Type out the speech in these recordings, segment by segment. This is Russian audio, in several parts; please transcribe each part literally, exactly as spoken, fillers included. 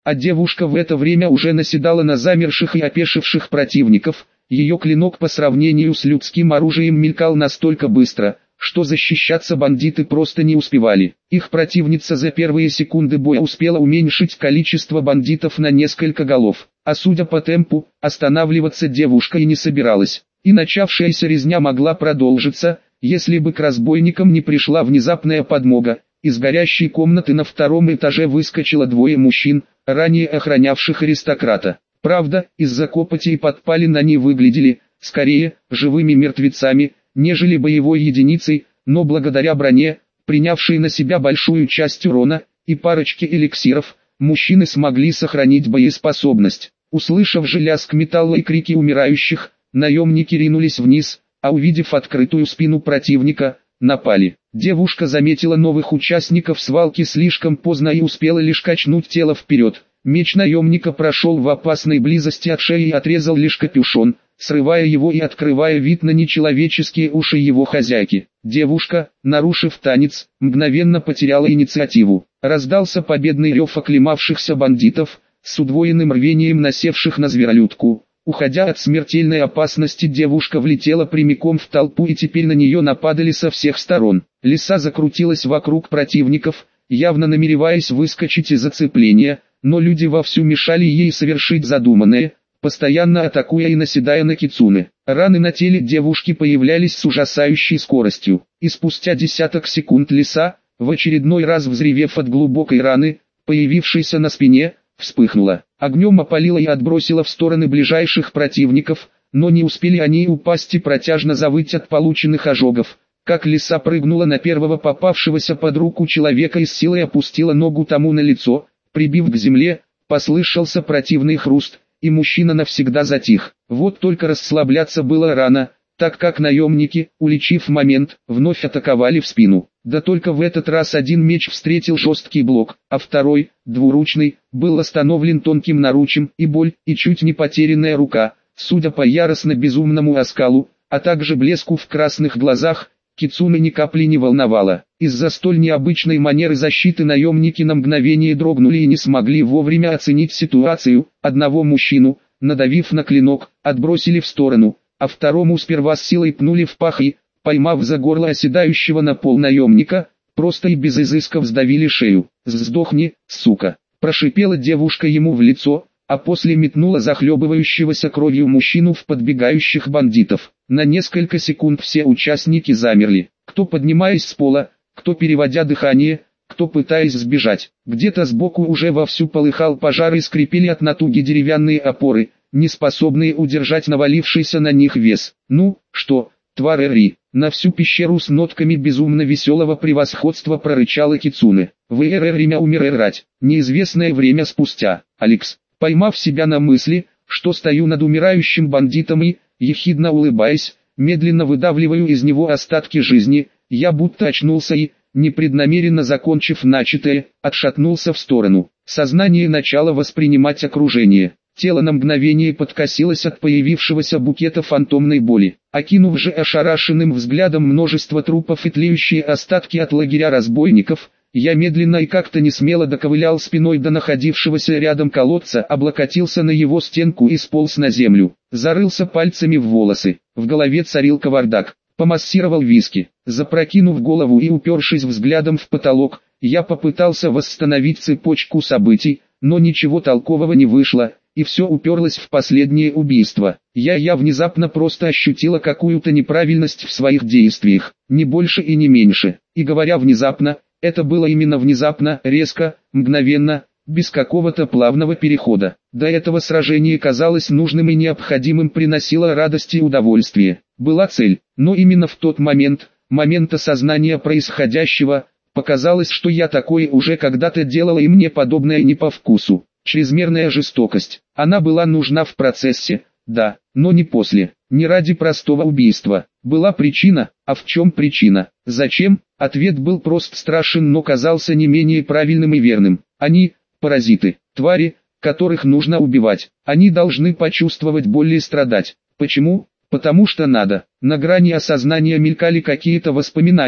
а девушка в это время уже наседала на замерших и опешивших противников. Ее клинок по сравнению с людским оружием мелькал настолько быстро, что защищаться бандиты просто не успевали. Их противница за первые секунды боя успела уменьшить количество бандитов на несколько голов, а судя по темпу, останавливаться девушка и не собиралась. И начавшаяся резня могла продолжиться, если бы к разбойникам не пришла внезапная подмога. Из горящей комнаты на втором этаже выскочило двое мужчин, ранее охранявших аристократа. Правда, из-за копоти и подпалин они выглядели, скорее, живыми мертвецами, нежели боевой единицей, но благодаря броне, принявшей на себя большую часть урона, и парочке эликсиров, мужчины смогли сохранить боеспособность. Услышав же лязг металла и крики умирающих, наемники ринулись вниз, а увидев открытую спину противника, напали. Девушка заметила новых участников свалки слишком поздно и успела лишь качнуть тело вперед. Меч наемника прошел в опасной близости от шеи и отрезал лишь капюшон, срывая его и открывая вид на нечеловеческие уши его хозяйки. Девушка, нарушив танец, мгновенно потеряла инициативу. Раздался победный рев оклемавшихся бандитов, с удвоенным рвением насевших на зверолюдку. Уходя от смертельной опасности, девушка влетела прямиком в толпу, и теперь на нее нападали со всех сторон. Лиса закрутилась вокруг противников, явно намереваясь выскочить из зацепления, но люди вовсю мешали ей совершить задуманное, постоянно атакуя и наседая на кицуне. Раны на теле девушки появлялись с ужасающей скоростью, и спустя десяток секунд лиса, в очередной раз взревев от глубокой раны, появившейся на спине, вспыхнула. Огнем опалила и отбросила в стороны ближайших противников, но не успели они упасть и протяжно завыть от полученных ожогов, как лиса прыгнула на первого попавшегося под руку человека и с силой опустила ногу тому на лицо. Прибив к земле, послышался противный хруст, и мужчина навсегда затих. Вот только расслабляться было рано, так как наемники, уличив момент, вновь атаковали в спину. Да только в этот раз один меч встретил жесткий блок, а второй, двуручный, был остановлен тонким наручем, и боль, и чуть не потерянная рука, судя по яростно-безумному оскалу, а также блеску в красных глазах, кицуне ни капли не волновало. Из-за столь необычной манеры защиты наемники на мгновение дрогнули и не смогли вовремя оценить ситуацию. Одного мужчину, надавив на клинок, отбросили в сторону, а второму сперва с силой пнули в пах и, поймав за горло оседающего на пол наемника, просто и без изысков сдавили шею. «Сдохни, сука!» – прошипела девушка ему в лицо, а после метнула захлебывающегося кровью мужчину в подбегающих бандитов. На несколько секунд все участники замерли, кто поднимаясь с пола, кто переводя дыхание, кто пытаясь сбежать. Где-то сбоку уже вовсю полыхал пожар и скрипели от натуги деревянные опоры, не способные удержать навалившийся на них вес. «Ну, что, твари?» На всю пещеру с нотками безумно веселого превосходства прорычала кицуне. «Время умирать». Неизвестное время спустя, Алекс, поймав себя на мысли, что стою над умирающим бандитом и, ехидно улыбаясь, медленно выдавливаю из него остатки жизни, я будто очнулся и, непреднамеренно закончив начатое, отшатнулся в сторону. Сознание начало воспринимать окружение. Тело на мгновение подкосилось от появившегося букета фантомной боли. Окинув же ошарашенным взглядом множество трупов и тлеющие остатки от лагеря разбойников, я медленно и как-то несмело доковылял спиной до находившегося рядом колодца, облокотился на его стенку и сполз на землю. Зарылся пальцами в волосы. В голове царил кавардак. Помассировал виски. Запрокинув голову и упершись взглядом в потолок, я попытался восстановить цепочку событий, но ничего толкового не вышло, и все уперлось в последнее убийство. Я я внезапно просто ощутила какую-то неправильность в своих действиях, не больше и не меньше. И говоря внезапно, это было именно внезапно, резко, мгновенно, без какого-то плавного перехода. До этого сражение казалось нужным и необходимым, приносило радость и удовольствие. Была цель, но именно в тот момент, момент осознания происходящего, показалось, что я такое уже когда-то делала и мне подобное не по вкусу. Чрезмерная жестокость. Она была нужна в процессе, да, но не после, не ради простого убийства. Была причина, а в чем причина? Зачем? Ответ был прост, страшен, но казался не менее правильным и верным. Они, паразиты, твари, которых нужно убивать. Они должны почувствовать боль и страдать. Почему? Потому что надо. На грани осознания мелькали какие-то воспоминания,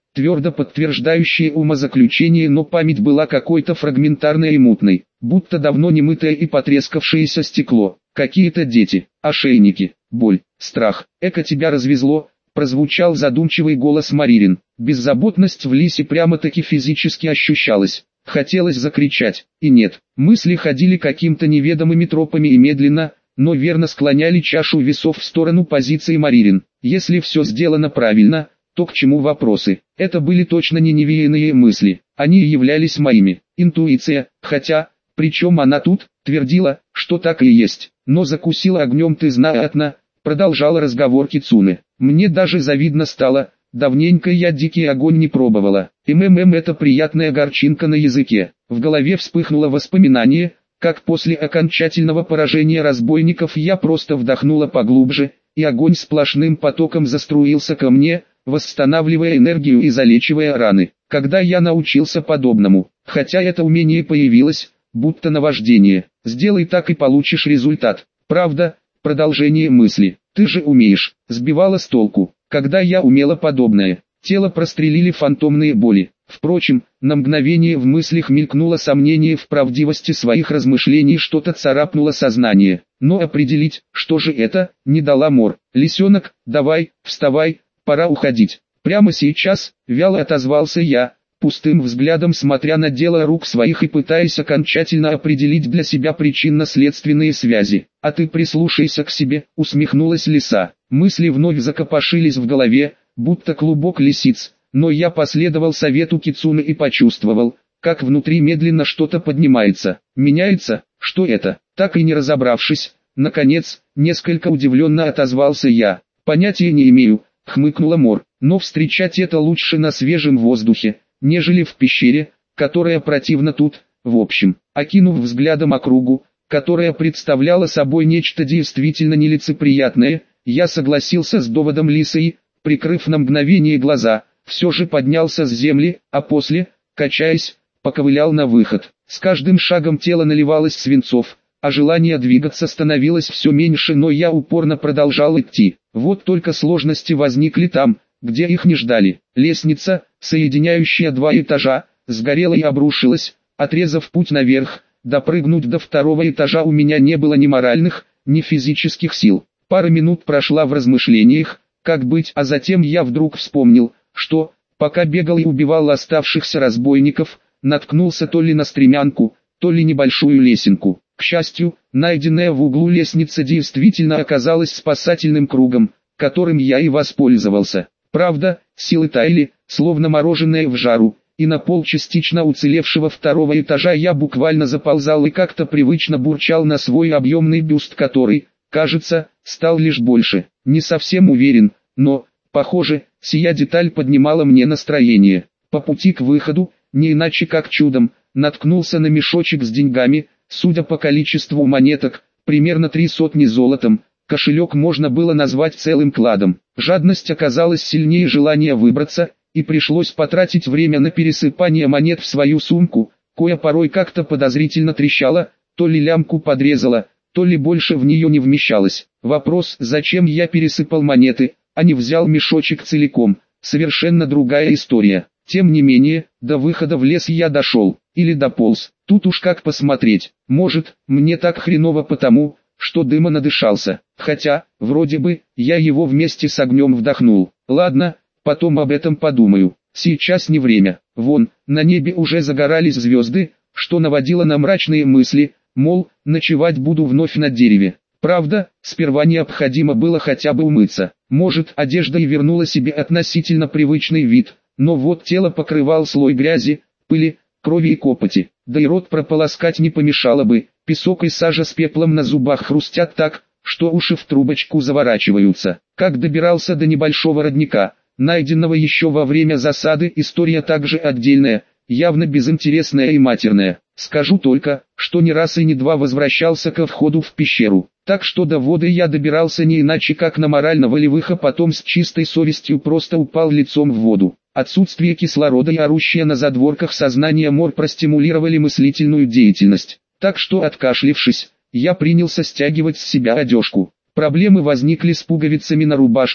твердо подтверждающие умозаключение, но память была какой-то фрагментарной и мутной, будто давно не мытое и потрескавшееся стекло. Какие-то дети, ошейники, боль, страх. «Эко тебя развезло», — прозвучал задумчивый голос Маририн. Беззаботность в Лисе прямо-таки физически ощущалась. Хотелось закричать, и нет. Мысли ходили каким-то неведомыми тропами и медленно, но верно склоняли чашу весов в сторону позиции Маририн. Если все сделано правильно, то к чему вопросы? Это были точно не невеянные мысли, они являлись моими. Интуиция, хотя, причем она тут, твердила, что так и есть, но закусила огнем ты знатно, продолжала разговор Кицуне. Мне даже завидно стало, давненько я дикий огонь не пробовала. МММ это приятная горчинка на языке. В голове вспыхнуло воспоминание, как после окончательного поражения разбойников я просто вдохнула поглубже, и огонь сплошным потоком заструился ко мне, восстанавливая энергию и залечивая раны. Когда я научился подобному, хотя это умение появилось, будто наваждение, сделай так и получишь результат. Правда, продолжение мысли, ты же умеешь, сбивала с толку. Когда я умела подобное, тело прострелили фантомные боли. Впрочем, на мгновение в мыслях мелькнуло сомнение в правдивости своих размышлений, что-то царапнуло сознание. Но определить, что же это, не дала Мор. «Лисенок, давай, вставай, пора уходить». Прямо сейчас, вяло отозвался я, пустым взглядом смотря на дело рук своих и пытаясь окончательно определить для себя причинно-следственные связи. «А ты прислушайся к себе», — усмехнулась лиса. Мысли вновь закопошились в голове, будто клубок лисиц. Но я последовал совету Кицуне и почувствовал, как внутри медленно что-то поднимается, меняется. Что это? Так и не разобравшись, наконец, несколько удивленно отозвался я. Понятия не имею, хмыкнула Мор, но встречать это лучше на свежем воздухе, нежели в пещере, которая противна тут. В общем, окинув взглядом округу, которая представляла собой нечто действительно нелицеприятное, я согласился с доводом лисы и, прикрыв на мгновение глаза, все же поднялся с земли, а после, качаясь, поковылял на выход. С каждым шагом тело наливалось свинцов, а желание двигаться становилось все меньше, но я упорно продолжал идти. Вот только сложности возникли там, где их не ждали. Лестница, соединяющая два этажа, сгорела и обрушилась, отрезав путь наверх. Допрыгнуть до второго этажа у меня не было ни моральных, ни физических сил. Пара минут прошла в размышлениях, как быть, а затем я вдруг вспомнил, что, пока бегал и убивал оставшихся разбойников, наткнулся то ли на стремянку, то ли небольшую лесенку. К счастью, найденная в углу лестница действительно оказалась спасательным кругом, которым я и воспользовался. Правда, силы таяли, словно мороженое в жару, и на пол частично уцелевшего второго этажа я буквально заползал и как-то привычно бурчал на свой объемный бюст, который, кажется, стал лишь больше. Не совсем уверен, но, похоже, сия деталь поднимала мне настроение. По пути к выходу, не иначе как чудом, наткнулся на мешочек с деньгами, судя по количеству монеток, примерно три сотни золотом. Кошелек можно было назвать целым кладом. Жадность оказалась сильнее желания выбраться, и пришлось потратить время на пересыпание монет в свою сумку, кое порой как-то подозрительно трещала, то ли лямку подрезала, то ли больше в нее не вмещалось. Вопрос, зачем я пересыпал монеты, а не взял мешочек целиком, совершенно другая история. Тем не менее, до выхода в лес я дошел, или дополз, тут уж как посмотреть. Может, мне так хреново потому, что дыма надышался, хотя, вроде бы, я его вместе с огнем вдохнул. Ладно, потом об этом подумаю, сейчас не время. Вон, на небе уже загорались звезды, что наводило на мрачные мысли, мол, ночевать буду вновь на дереве. Правда, сперва необходимо было хотя бы умыться. Может, одежда и вернула себе относительно привычный вид, но вот тело покрывал слой грязи, пыли, крови и копоти. Да и рот прополоскать не помешало бы. Песок и сажа с пеплом на зубах хрустят так, что уши в трубочку заворачиваются. Как добирался до небольшого родника, найденного еще во время засады, история также отдельная, явно безинтересная и матерная. Скажу только, что не раз и не два возвращался ко входу в пещеру. Так что до воды я добирался не иначе как на морально-волевых, а потом с чистой совестью просто упал лицом в воду. Отсутствие кислорода и орущее на задворках сознания Мор простимулировали мыслительную деятельность. Так что, откашлившись, я принялся стягивать с себя одежку. Проблемы возникли с пуговицами на рубашке,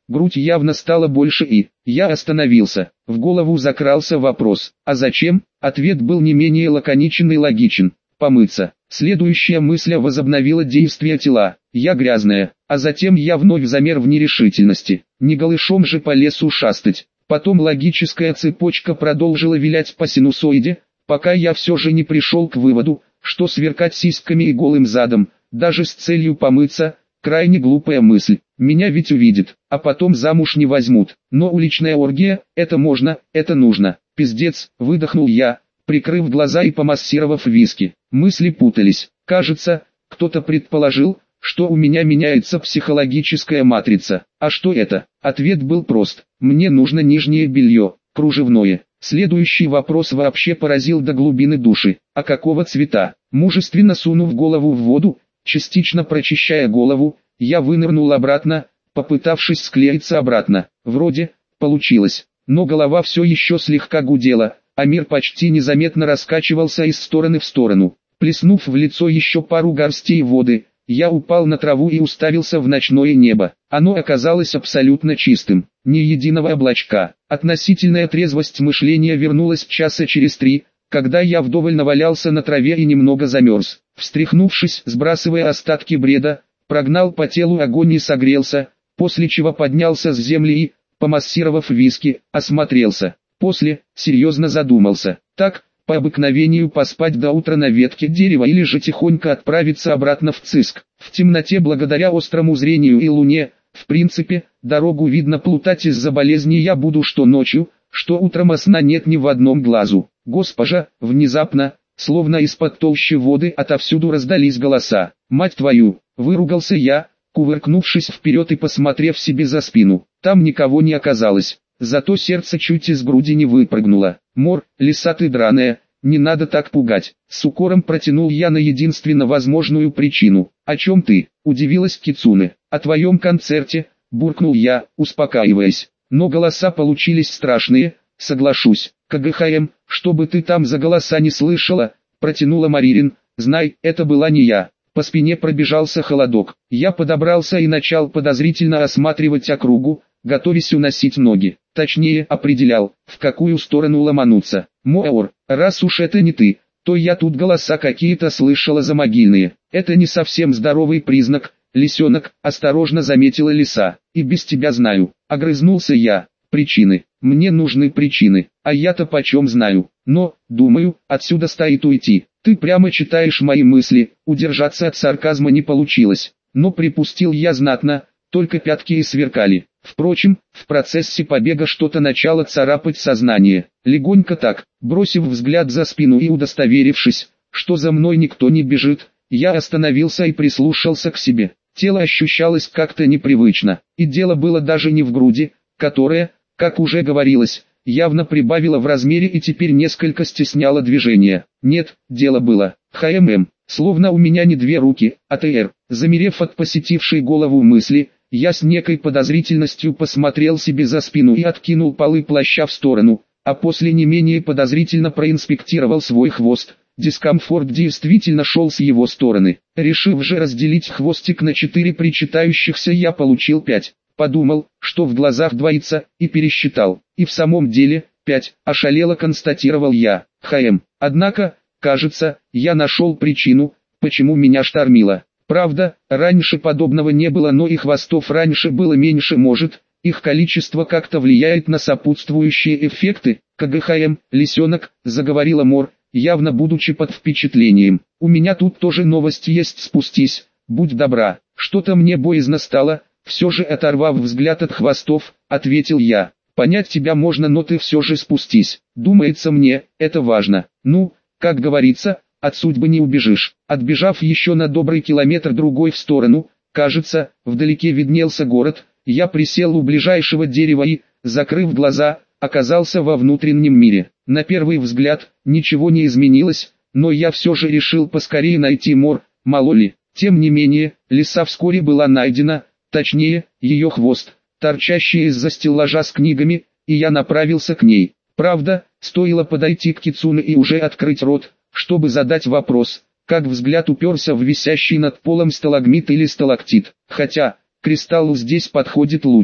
грудь явно стала больше и... Я остановился. В голову закрался вопрос. А зачем? Ответ был не менее лаконичен и логичен. Помыться. Следующая мысль возобновила действие тела. Я грязная. А затем я вновь замер в нерешительности. Не голышом же по лесу шастать. Потом логическая цепочка продолжила вилять по синусоиде, пока я все же не пришел к выводу, что сверкать сиськами и голым задом, даже с целью помыться, крайне глупая мысль. Меня ведь увидят, а потом замуж не возьмут. Но уличная оргия, это можно, это нужно. Пиздец, выдохнул я, прикрыв глаза и помассировав виски. Мысли путались. Кажется, кто-то предположил, что у меня меняется психологическая матрица. А что это? Ответ был прост. Мне нужно нижнее белье, кружевное. Следующий вопрос вообще поразил до глубины души. А какого цвета? Мужественно сунув голову в воду, частично прочищая голову, я вынырнул обратно, попытавшись склеиться обратно. Вроде получилось, но голова все еще слегка гудела, а мир почти незаметно раскачивался из стороны в сторону. Плеснув в лицо еще пару горстей воды, я упал на траву и уставился в ночное небо. Оно оказалось абсолютно чистым, ни единого облачка. Относительная трезвость мышления вернулась часа через три, когда я вдоволь навалялся на траве и немного замерз. Встряхнувшись, сбрасывая остатки бреда, прогнал по телу огонь и согрелся, после чего поднялся с земли и, помассировав виски, осмотрелся. После, серьезно задумался. Так, по обыкновению поспать до утра на ветке дерева или же тихонько отправиться обратно в Циск. В темноте благодаря острому зрению и луне, в принципе, дорогу видно, плутать из-за болезни я буду что ночью, что утром, а сна нет ни в одном глазу. Госпожа, внезапно, словно из-под толщи воды отовсюду раздались голоса. «Мать твою!» — выругался я, кувыркнувшись вперед и посмотрев себе за спину. Там никого не оказалось. Зато сердце чуть из груди не выпрыгнуло. «Мор, лиса ты драная, не надо так пугать!» С укором протянул я на единственно возможную причину. «О чем ты?» — удивилась Кицуне. «О твоем концерте», — буркнул я, успокаиваясь. «Но голоса получились страшные, соглашусь. КГХМ, чтобы ты там за голоса не слышала», — протянула Маририн. «Знай, это была не я». По спине пробежался холодок. Я подобрался и начал подозрительно осматривать округу, готовясь уносить ноги. Точнее, определял, в какую сторону ломануться. «Моор, раз уж это не ты, то я тут голоса какие-то слышала замогильные. Это не совсем здоровый признак, лисенок», — осторожно заметила лиса. «И без тебя знаю», — огрызнулся я. «Причины. Мне нужны причины, а я-то почем знаю. Но, думаю, отсюда стоит уйти. Ты прямо читаешь мои мысли». Удержаться от сарказма не получилось, но припустил я знатно, только пятки и сверкали. Впрочем, в процессе побега что-то начало царапать сознание. Легонько так, бросив взгляд за спину и удостоверившись, что за мной никто не бежит, я остановился и прислушался к себе. Тело ощущалось как-то непривычно, и дело было даже не в груди, которая, как уже говорилось, явно прибавила в размере и теперь несколько стесняла движение. Нет, дело было, ХММ, словно у меня не две руки, а ТР. Замерев от посетившей голову мысли, я с некой подозрительностью посмотрел себе за спину и откинул полы плаща в сторону, а после не менее подозрительно проинспектировал свой хвост. Дискомфорт действительно шел с его стороны. Решив же разделить хвостик на четыре причитающихся, я получил пять. Подумал, что в глазах двоится, и пересчитал. И в самом деле, пять, ошалело констатировал я. ХМ. Однако, кажется, я нашел причину, почему меня штормило. Правда, раньше подобного не было, но и хвостов раньше было меньше, может, их количество как-то влияет на сопутствующие эффекты. КГХМ, лисенок, заговорила Мор, явно будучи под впечатлением. У меня тут тоже новость есть, спустись, будь добра. Что-то мне боязно стало, все же оторвав взгляд от хвостов, ответил я. Понять тебя можно, но ты все же спустись. Думается мне, это важно. Ну, как говорится, от судьбы не убежишь. Отбежав еще на добрый километр другой в сторону, кажется, вдалеке виднелся город, я присел у ближайшего дерева и, закрыв глаза, оказался во внутреннем мире. На первый взгляд, ничего не изменилось, но я все же решил поскорее найти Мор, мало ли. Тем не менее, лиса вскоре была найдена, точнее, ее хвост, торчащий из-за стеллажа с книгами, и я направился к ней. Правда, стоило подойти к Кицуне и уже открыть рот, чтобы задать вопрос, как взгляд уперся в висящий над полом сталагмит или сталактит. Хотя, кристалл здесь подходит лучше.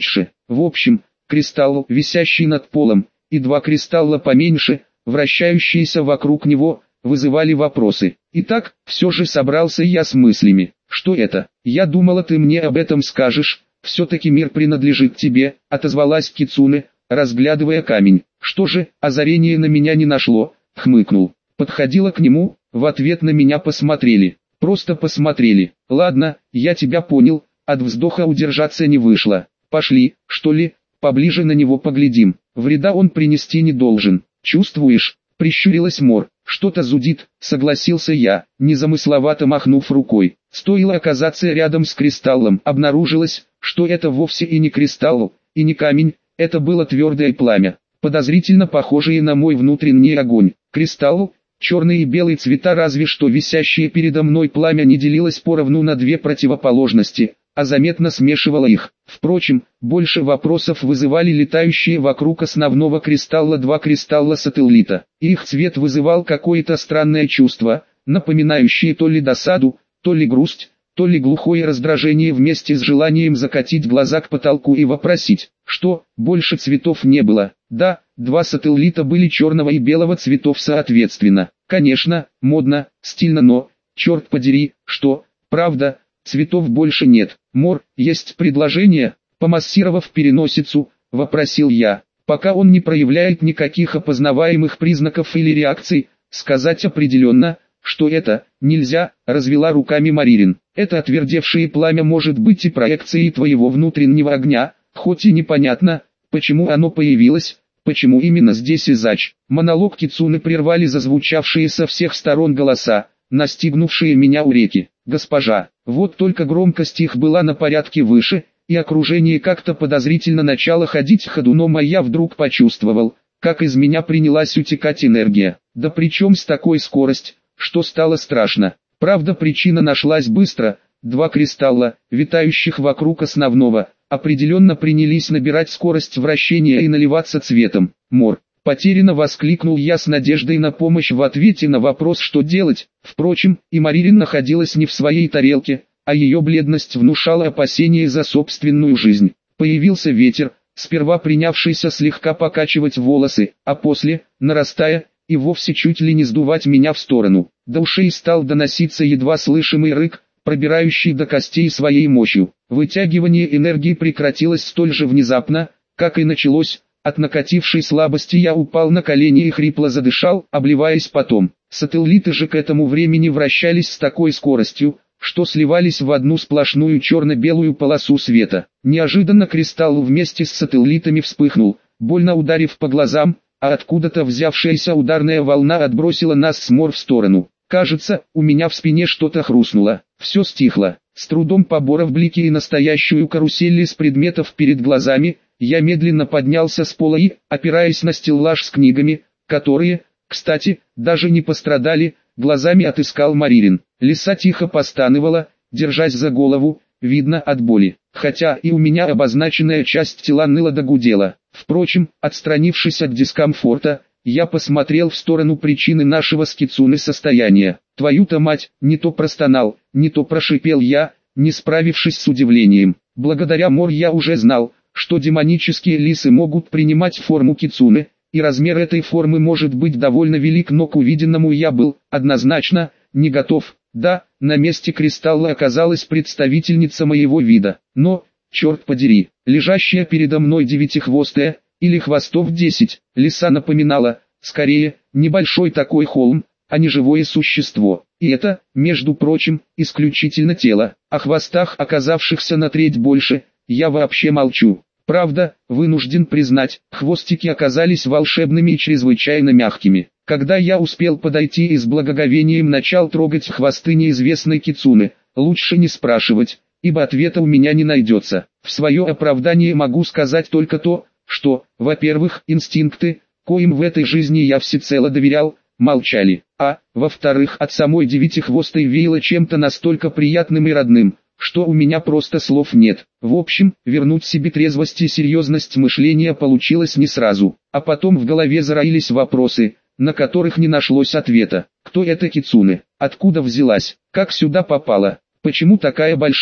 В общем, кристалл, висящий над полом, и два кристалла поменьше, вращающиеся вокруг него, вызывали вопросы. Итак, все же собрался я с мыслями. Что это? Я думала, ты мне об этом скажешь. Все-таки мир принадлежит тебе, отозвалась Кицуне, разглядывая камень. Что же, озарение на меня не нашло, хмыкнул. Подходила к нему, в ответ на меня посмотрели. Просто посмотрели. Ладно, я тебя понял, от вздоха удержаться не вышло. Пошли, что ли, поближе на него поглядим. Вреда он принести не должен. Чувствуешь? Прищурилась Мор. Что-то зудит, согласился я, незамысловато махнув рукой. Стоило оказаться рядом с кристаллом, обнаружилось, что это вовсе и не кристалл, и не камень, это было твердое пламя, подозрительно похожее на мой внутренний огонь. Кристалл, черный и белый цвета, разве что висящее передо мной пламя не делилось поровну на две противоположности, а заметно смешивало их. Впрочем, больше вопросов вызывали летающие вокруг основного кристалла два кристалла-сателлита. Их цвет вызывал какое-то странное чувство, напоминающее то ли досаду, то ли грусть, то ли глухое раздражение вместе с желанием закатить глаза к потолку и вопросить, что, больше цветов не было. Да, два сателлита были черного и белого цветов соответственно. Конечно, модно, стильно, но, черт подери, что, правда, цветов больше нет. Мор, есть предложение? Помассировав переносицу, вопросил я. Пока он не проявляет никаких опознаваемых признаков или реакций, сказать определенно, что это, нельзя, развела руками Маририн. Это отвердевшее пламя может быть и проекцией твоего внутреннего огня, хоть и непонятно, почему оно появилось, почему именно здесь и зач. Монолог Кицуны прервали зазвучавшие со всех сторон голоса, настигнувшие меня у реки. Госпожа, вот только громкость их была на порядке выше, и окружение как-то подозрительно начало ходить ходуном, а я вдруг почувствовал, как из меня принялась утекать энергия. Да причем с такой скоростью, что стало страшно. Правда, причина нашлась быстро. Два кристалла, витающих вокруг основного, определенно принялись набирать скорость вращения и наливаться цветом. Мор. Потерянно воскликнул я с надеждой на помощь в ответе на вопрос, что делать. Впрочем, и Маририн находилась не в своей тарелке, а ее бледность внушала опасения за собственную жизнь. Появился ветер, сперва принявшийся слегка покачивать волосы, а после, нарастая, и вовсе чуть ли не сдувать меня в сторону. До ушей стал доноситься едва слышимый рык, пробирающий до костей своей мощью. Вытягивание энергии прекратилось столь же внезапно, как и началось. От накатившей слабости я упал на колени и хрипло задышал, обливаясь потом. Сателлиты же к этому времени вращались с такой скоростью, что сливались в одну сплошную черно-белую полосу света. Неожиданно кристалл вместе с сателлитами вспыхнул, больно ударив по глазам, а откуда-то взявшаяся ударная волна отбросила нас с Мор в сторону. Кажется, у меня в спине что-то хрустнуло. Все стихло. С трудом поборов блики и настоящую карусель из предметов перед глазами, я медленно поднялся с пола и, опираясь на стеллаж с книгами, которые, кстати, даже не пострадали, глазами отыскал Маририн. Лиса тихо постанывала, держась за голову, видно от боли, хотя и у меня обозначенная часть тела ныла да гудела. Впрочем, отстранившись от дискомфорта, я посмотрел в сторону причины нашего с Кицуне состояния. Твою-то мать, не то простонал, не то прошипел я, не справившись с удивлением. Благодаря Мор я уже знал, что демонические лисы могут принимать форму Кицуне, и размер этой формы может быть довольно велик, но к увиденному я был, однозначно, не готов. Да, на месте кристалла оказалась представительница моего вида, но, черт подери, лежащая передо мной девятихвостая, или хвостов десять, лиса напоминала, скорее, небольшой такой холм, а не живое существо. И это, между прочим, исключительно тело. О хвостах, оказавшихся на треть больше, я вообще молчу. Правда, вынужден признать, хвостики оказались волшебными и чрезвычайно мягкими. Когда я успел подойти и с благоговением начал трогать хвосты неизвестной Кицуне, лучше не спрашивать, ибо ответа у меня не найдется. В свое оправдание могу сказать только то, что, во-первых, инстинкты, коим в этой жизни я всецело доверял, молчали, а, во-вторых, от самой девятихвостой веяло чем-то настолько приятным и родным, что у меня просто слов нет. В общем, вернуть себе трезвость и серьезность мышления получилось не сразу, а потом в голове зароились вопросы, на которых не нашлось ответа. Кто эта Кицуне? Откуда взялась? Как сюда попала? Почему такая большая?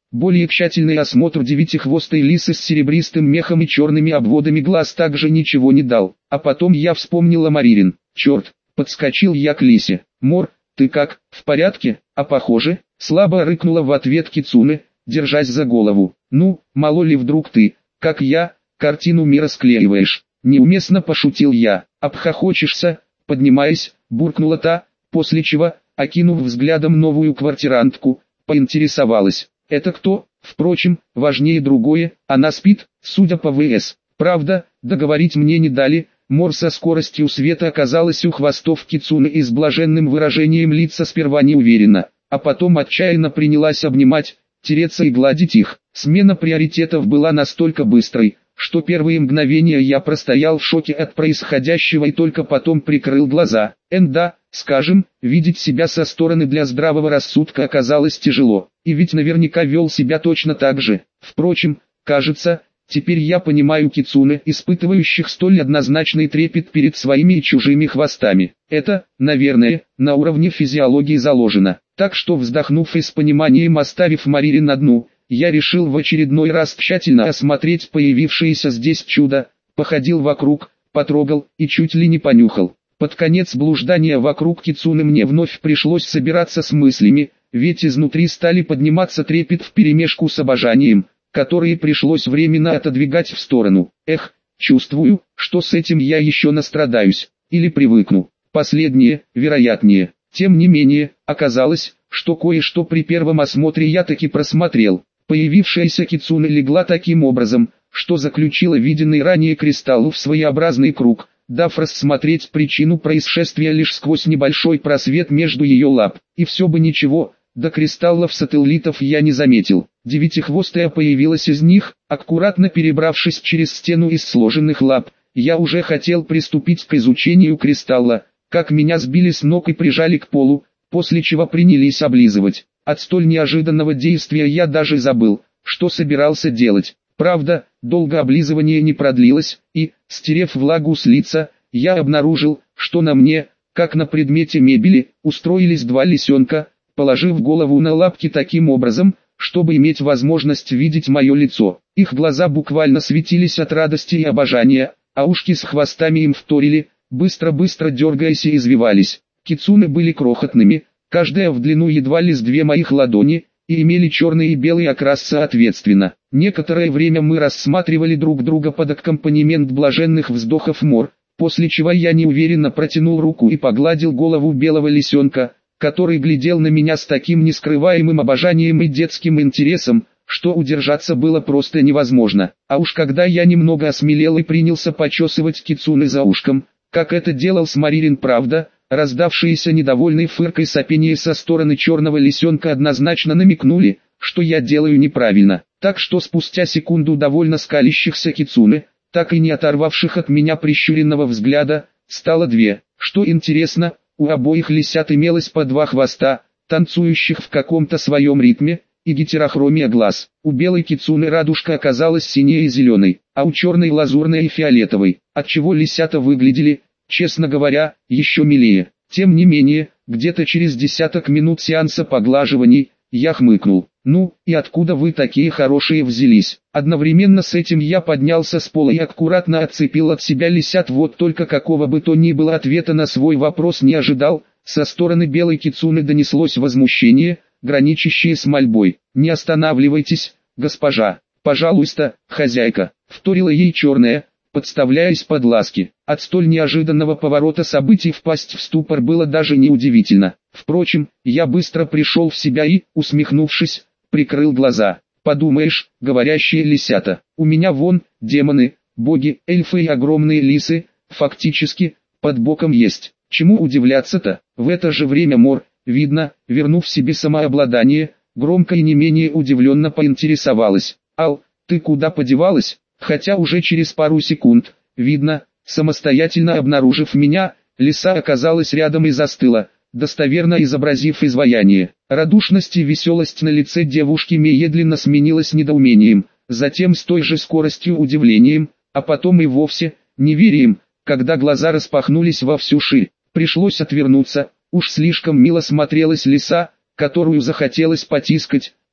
Более тщательный осмотр девятихвостой лисы с серебристым мехом и черными обводами глаз также ничего не дал. А потом я вспомнила Маририн. Черт, подскочил я к лисе. Мор, ты как, в порядке? А похоже, слабо рыкнула в ответ Кицуне, держась за голову. Ну, мало ли вдруг ты, как я, картину мира склеиваешь. Неуместно пошутил я. Обхохочешься, поднимаясь, буркнула та, после чего, окинув взглядом новую квартирантку, поинтересовалась. Это кто? Впрочем, важнее другое, она спит, судя по ВС. Правда, договорить мне не дали. Мор со скоростью света оказалась у хвостов Кицуне и с блаженным выражением лица сперва неуверенно, а потом отчаянно принялась обнимать, тереться и гладить их. Смена приоритетов была настолько быстрой, что первые мгновения я простоял в шоке от происходящего и только потом прикрыл глаза. Энда, скажем, видеть себя со стороны для здравого рассудка оказалось тяжело, и ведь наверняка вел себя точно так же. Впрочем, кажется, теперь я понимаю Кицуне, испытывающих столь однозначный трепет перед своими и чужими хвостами. Это, наверное, на уровне физиологии заложено. Так что, вздохнув и с пониманием оставив Маририн на дну, я решил в очередной раз тщательно осмотреть появившееся здесь чудо, походил вокруг, потрогал и чуть ли не понюхал. Под конец блуждания вокруг Кицуне мне вновь пришлось собираться с мыслями, ведь изнутри стали подниматься трепет вперемешку с обожанием, которые пришлось временно отодвигать в сторону. Эх, чувствую, что с этим я еще настрадаюсь, или привыкну. Последнее, вероятнее. Тем не менее, оказалось, что кое-что при первом осмотре я таки просмотрел. Появившаяся Кицуне легла таким образом, что заключила виденный ранее кристалл в своеобразный круг, дав рассмотреть причину происшествия лишь сквозь небольшой просвет между ее лап. И все бы ничего, до кристаллов-сателлитов я не заметил. Девятихвостая появилась из них, аккуратно перебравшись через стену из сложенных лап. Я уже хотел приступить к изучению кристалла, как меня сбили с ног и прижали к полу, после чего принялись облизывать. От столь неожиданного действия я даже забыл, что собирался делать. Правда, долго облизывание не продлилось, и, стерев влагу с лица, я обнаружил, что на мне, как на предмете мебели, устроились два лисенка, положив голову на лапки таким образом, чтобы иметь возможность видеть мое лицо. Их глаза буквально светились от радости и обожания, а ушки с хвостами им вторили, быстро-быстро дергаясь и извивались. Кицуне были крохотными, каждая в длину едва ли с две моих ладони, и имели черный и белый окрас соответственно. Некоторое время мы рассматривали друг друга под аккомпанемент блаженных вздохов Мор, после чего я неуверенно протянул руку и погладил голову белого лисенка, который глядел на меня с таким нескрываемым обожанием и детским интересом, что удержаться было просто невозможно. А уж когда я немного осмелел и принялся почесывать Кицуне за ушком, как это делал с Маририн, правда, раздавшиеся недовольной фыркой сопения со стороны черного лисенка однозначно намекнули, что я делаю неправильно. Так что спустя секунду довольно скалящихся Кицуне, так и не оторвавших от меня прищуренного взгляда, стало две. Что интересно, у обоих лисят имелось по два хвоста, танцующих в каком-то своем ритме, и гетерохромия глаз. У белой Кицуне радужка оказалась синей и зеленой, а у черной лазурной и фиолетовой, отчего лисята выглядели, честно говоря, еще милее. Тем не менее, где-то через десяток минут сеанса поглаживаний, я хмыкнул. «Ну, и откуда вы такие хорошие взялись?» Одновременно с этим я поднялся с пола и аккуратно отцепил от себя лисят, вот только какого бы то ни было ответа на свой вопрос не ожидал. Со стороны белой Кицуне донеслось возмущение, граничащее с мольбой. «Не останавливайтесь, госпожа, пожалуйста, хозяйка», — вторила ей черная, подставляясь под ласки. От столь неожиданного поворота событий впасть в ступор было даже неудивительно. Впрочем, я быстро пришел в себя и, усмехнувшись, прикрыл глаза. Подумаешь, говорящие лисята, у меня вон, демоны, боги, эльфы и огромные лисы, фактически, под боком есть. Чему удивляться-то? В это же время Мор, видно, вернув себе самообладание, громко и не менее удивленно поинтересовалась. «Ал, ты куда подевалась?» Хотя уже через пару секунд, видно, самостоятельно обнаружив меня, лиса оказалась рядом и застыла, достоверно изобразив изваяние. Радушность и веселость на лице девушки медленно сменилась недоумением, затем с той же скоростью удивлением, а потом и вовсе неверием, когда глаза распахнулись во всю ширь. Пришлось отвернуться, уж слишком мило смотрелась лиса, которую захотелось потискать,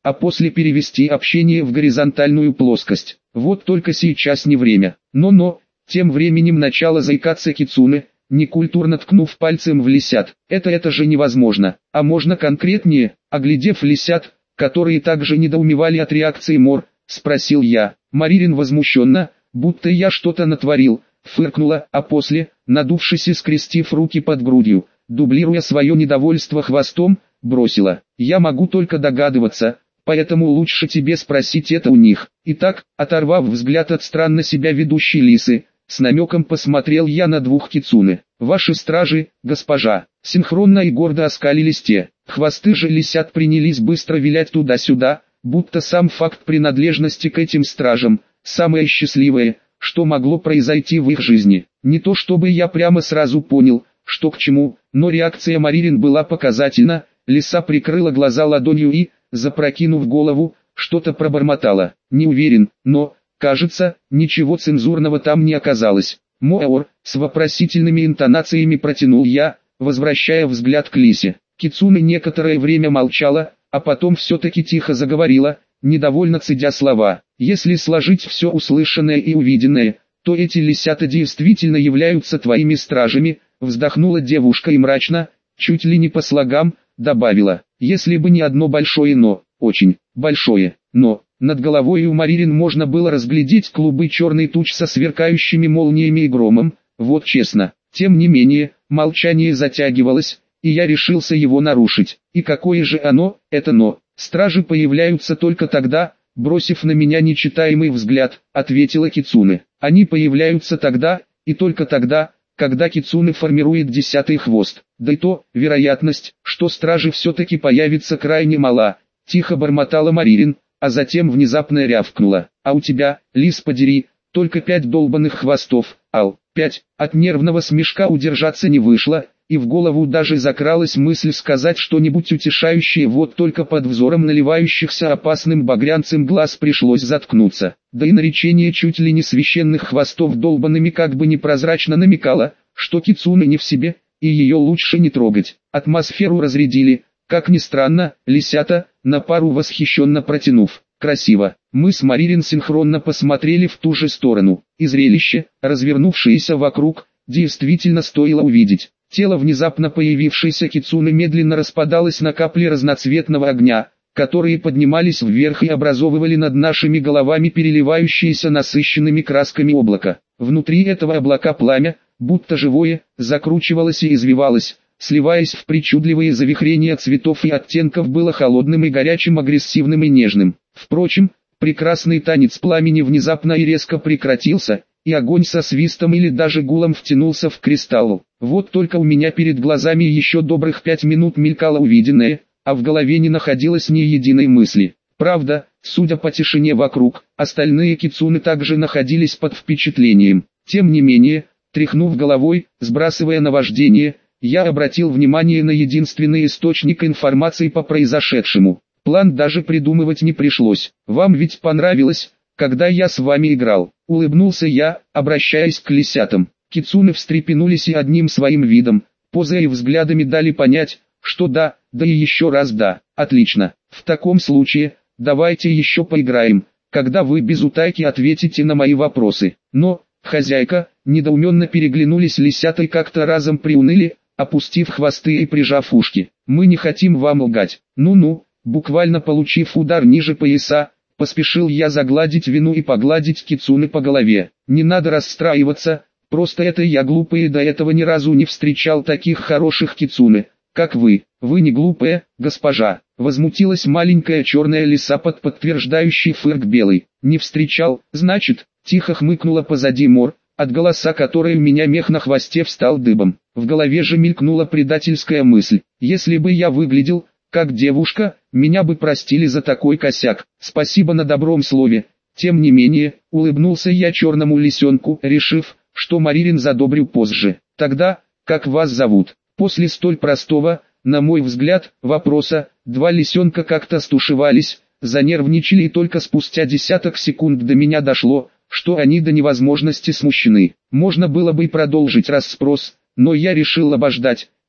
а после перевести общение в горизонтальную плоскость. Вот только сейчас не время. Но-но, тем временем начала заикаться Кицуне, некультурно ткнув пальцем в лисят. Это это же невозможно. А можно конкретнее? Оглядев лисят, которые также недоумевали от реакции Мор, спросил я. Маририн возмущенно, будто я что-то натворил, фыркнула, а после, надувшись и скрестив руки под грудью, дублируя свое недовольство хвостом, бросила. Я могу только догадываться, поэтому лучше тебе спросить это у них. Итак, оторвав взгляд от странно себя ведущей лисы, с намеком посмотрел я на двух кицуне. Ваши стражи, госпожа, синхронно и гордо оскалились те. Хвосты же лисят принялись быстро вилять туда-сюда, будто сам факт принадлежности к этим стражам, самое счастливое, что могло произойти в их жизни. Не то чтобы я прямо сразу понял, что к чему, но реакция Маририн была показательна. Лиса прикрыла глаза ладонью и, запрокинув голову, что-то пробормотала. Не уверен, но, кажется, ничего цензурного там не оказалось. Моор, с вопросительными интонациями протянул я, возвращая взгляд к лисе. Кицуне некоторое время молчала, а потом все-таки тихо заговорила, недовольно цедя слова. Если сложить все услышанное и увиденное, то эти лисята действительно являются твоими стражами, вздохнула девушка и мрачно, чуть ли не по слогам, добавила. Если бы не одно большое «но», очень большое «но». Над головой у Маририн можно было разглядеть клубы черной туч со сверкающими молниями и громом, вот честно. Тем не менее, молчание затягивалось, и я решился его нарушить. И какое же оно, это «но»? Стражи появляются только тогда, бросив на меня нечитаемый взгляд, ответила Кицуне. Они появляются тогда, и только тогда, когда Кицуне формирует десятый хвост. Да и то, вероятность, что стражи все-таки появится крайне мала, тихо бормотала Маририн, а затем внезапно рявкнула. А у тебя, лис подери, только пять долбанных хвостов, ал, пять. От нервного смешка удержаться не вышло, и в голову даже закралась мысль сказать что-нибудь утешающее, вот только под взором наливающихся опасным багрянцем глаз пришлось заткнуться. Да и наречение чуть ли не священных хвостов долбанными как бы непрозрачно намекало, что Кицуне не в себе, и ее лучше не трогать. Атмосферу разрядили, как ни странно, лисята, на пару восхищенно протянув. Красиво. Мы с Маририн синхронно посмотрели в ту же сторону, и зрелище, развернувшееся вокруг, действительно стоило увидеть. Тело внезапно появившейся Кицуне медленно распадалось на капли разноцветного огня, которые поднимались вверх и образовывали над нашими головами переливающиеся насыщенными красками облако. Внутри этого облака пламя, будто живое, закручивалось и извивалось, сливаясь в причудливые завихрения цветов и оттенков, было холодным и горячим, агрессивным и нежным. Впрочем, прекрасный танец пламени внезапно и резко прекратился, и огонь со свистом или даже гулом втянулся в кристалл. Вот только у меня перед глазами еще добрых пять минут мелькало увиденное, а в голове не находилось ни единой мысли. Правда, судя по тишине вокруг, остальные кицуне также находились под впечатлением. Тем не менее, тряхнув головой, сбрасывая наваждение, я обратил внимание на единственный источник информации по произошедшему. План даже придумывать не пришлось. Вам ведь понравилось, когда я с вами играл? Улыбнулся я, обращаясь к лисятам. Кицуне встрепенулись и одним своим видом, позой и взглядами дали понять, что да, да и еще раз да. Отлично. В таком случае, давайте еще поиграем, когда вы без утайки ответите на мои вопросы. Но, хозяйка, недоуменно переглянулись лисята и как-то разом приуныли, опустив хвосты и прижав ушки. Мы не хотим вам лгать. Ну-ну, буквально получив удар ниже пояса, поспешил я загладить вину и погладить Кицуне по голове. Не надо расстраиваться, просто это я глупый и до этого ни разу не встречал таких хороших кицуне, как вы. Вы не глупая, госпожа. Возмутилась маленькая черная лиса под подтверждающий фырк белый. Не встречал, значит, тихо хмыкнула позади Мор, от голоса которой у меня мех на хвосте встал дыбом. В голове же мелькнула предательская мысль. Если бы я выглядел как девушка, меня бы простили за такой косяк. Спасибо на добром слове. Тем не менее, улыбнулся я черному лисенку, решив, что Маририн задобрю позже. Тогда, как вас зовут? После столь простого, на мой взгляд, вопроса, два лисенка как-то стушевались, занервничали, и только спустя десяток секунд до меня дошло, что они до невозможности смущены. Можно было бы и продолжить расспрос, но я решил обождать,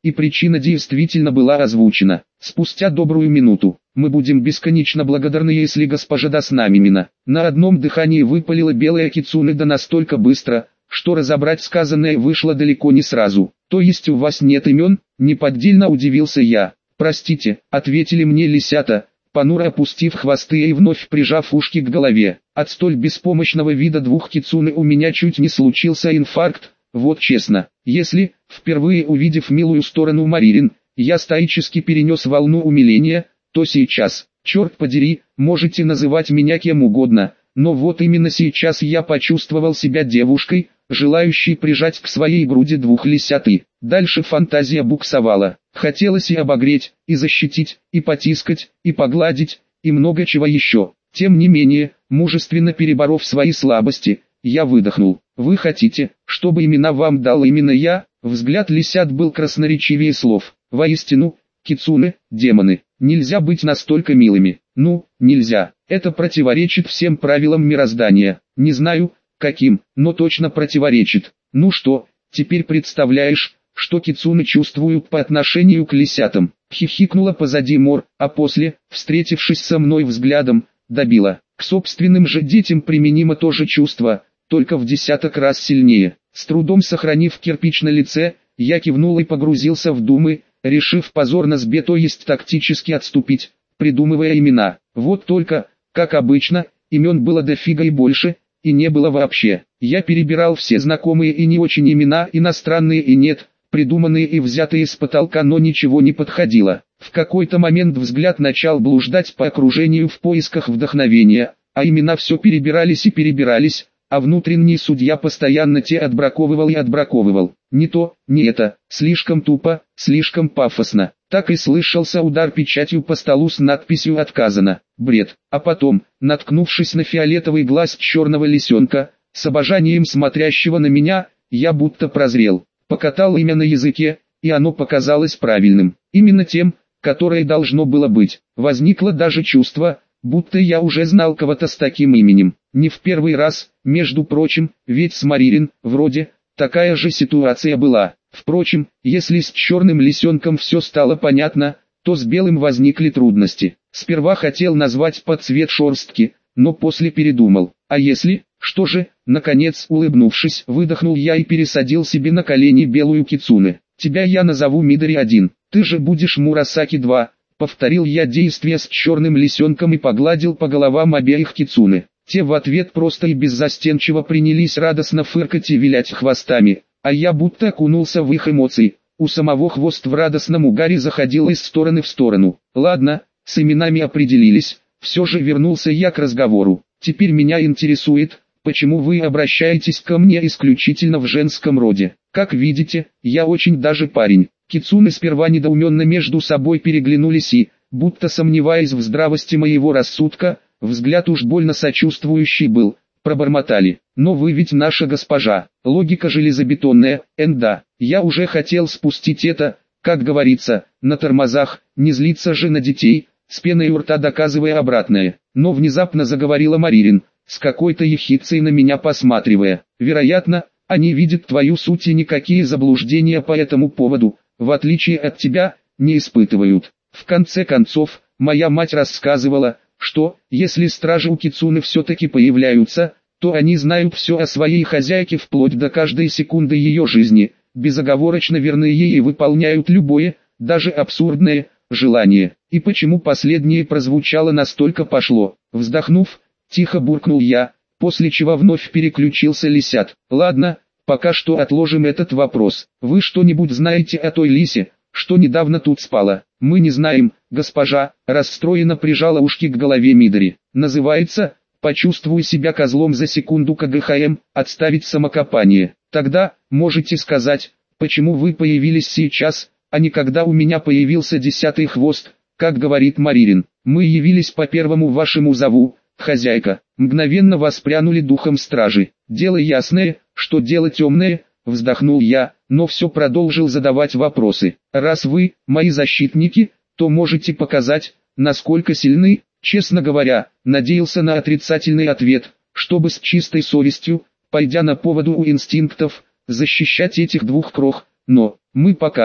и причина действительно была озвучена. Спустя добрую минуту, мы будем бесконечно благодарны, если госпожа даст нам имена. На одном дыхании выпалила белая кицуне, да настолько быстро, что разобрать сказанное вышло далеко не сразу. То есть у вас нет имен? Неподдельно удивился я. Простите, ответили мне лисята, понуро опустив хвосты и вновь прижав ушки к голове. От столь беспомощного вида двух кицуне у меня чуть не случился инфаркт. Вот честно, если, впервые увидев милую сторону Маририн, я стоически перенес волну умиления, то сейчас, черт подери, можете называть меня кем угодно, но вот именно сейчас я почувствовал себя девушкой, желающей прижать к своей груди двух лисяты. Дальше фантазия буксовала, хотелось и обогреть, и защитить, и потискать, и погладить, и много чего еще. Тем не менее, мужественно переборов свои слабости, я выдохнул. Вы хотите, чтобы имена вам дал именно я? Взгляд лисят был красноречивее слов. Воистину, кицуне, демоны, нельзя быть настолько милыми. Ну, нельзя. Это противоречит всем правилам мироздания. Не знаю, каким, но точно противоречит. Ну что, теперь представляешь, что кицуне чувствуют по отношению к лисятам? Хихикнула позади Мор, а после, встретившись со мной взглядом, добила. К собственным же детям применимо то же чувство, только в десяток раз сильнее. С трудом сохранив кирпич на лице, я кивнул и погрузился в думы, решив позорно сбе, то есть тактически отступить, придумывая имена. Вот только, как обычно, имен было дофига и больше, и не было вообще. Я перебирал все знакомые и не очень имена, иностранные и нет, придуманные и взятые с потолка, но ничего не подходило. В какой-то момент взгляд начал блуждать по окружению в поисках вдохновения, а имена все перебирались и перебирались, а внутренний судья постоянно те отбраковывал и отбраковывал. Не то, не это, слишком тупо, слишком пафосно. Так и слышался удар печатью по столу с надписью «Отказано». Бред. А потом, наткнувшись на фиолетовый глаз черного лисенка, с обожанием смотрящего на меня, я будто прозрел. Покатал имя на языке, и оно показалось правильным. Именно тем, которое должно было быть. Возникло даже чувство, будто я уже знал кого-то с таким именем. Не в первый раз, между прочим, ведь с Маририн, вроде, такая же ситуация была. Впрочем, если с черным лисенком все стало понятно, то с белым возникли трудности. Сперва хотел назвать под цвет шерстки, но после передумал. А если, что же, наконец улыбнувшись, выдохнул я и пересадил себе на колени белую кицуне. Тебя я назову Мидори один, ты же будешь Мурасаки два. Повторил я действие с черным лисенком и погладил по головам обеих кицуне. Те в ответ просто и беззастенчиво принялись радостно фыркать и вилять хвостами, а я будто окунулся в их эмоции. У самого хвост в радостном угаре заходил из стороны в сторону. Ладно, с именами определились, все же вернулся я к разговору. Теперь меня интересует, почему вы обращаетесь ко мне исключительно в женском роде. Как видите, я очень даже парень. Кицуне сперва недоуменно между собой переглянулись и, будто сомневаясь в здравости моего рассудка, взгляд уж больно сочувствующий был, пробормотали. Но вы ведь наша госпожа, логика железобетонная, энда. Я уже хотел спустить это, как говорится, на тормозах, не злиться же на детей, с пеной у рта доказывая обратное. Но внезапно заговорила Маририн, с какой-то ехидцей на меня посматривая. Вероятно, они видят твою суть и никакие заблуждения по этому поводу, в отличие от тебя, не испытывают. В конце концов, моя мать рассказывала, что, если стражи у кицуне все-таки появляются, то они знают все о своей хозяйке вплоть до каждой секунды ее жизни, безоговорочно верны ей и выполняют любое, даже абсурдное, желание. И почему последнее прозвучало настолько пошло? Вздохнув, тихо буркнул я, после чего вновь переключился лисят. Ладно, пока что отложим этот вопрос. Вы что-нибудь знаете о той лисе, что недавно тут спала? Мы не знаем, госпожа, расстроенно прижала ушки к голове Мидори. Называется «Почувствуй себя козлом за секунду КГХМ, отставить самокопание». Тогда, можете сказать, почему вы появились сейчас, а не когда у меня появился десятый хвост, как говорит Маририн. Мы явились по первому вашему зову, хозяйка. Мгновенно воспрянули духом стражи. Дело ясное, что дело темное, вздохнул я, но все продолжил задавать вопросы. Раз вы, мои защитники, то можете показать, насколько сильны. Честно говоря, надеялся на отрицательный ответ, чтобы с чистой совестью, пойдя на поводу у инстинктов, защищать этих двух крох, но, мы покажем.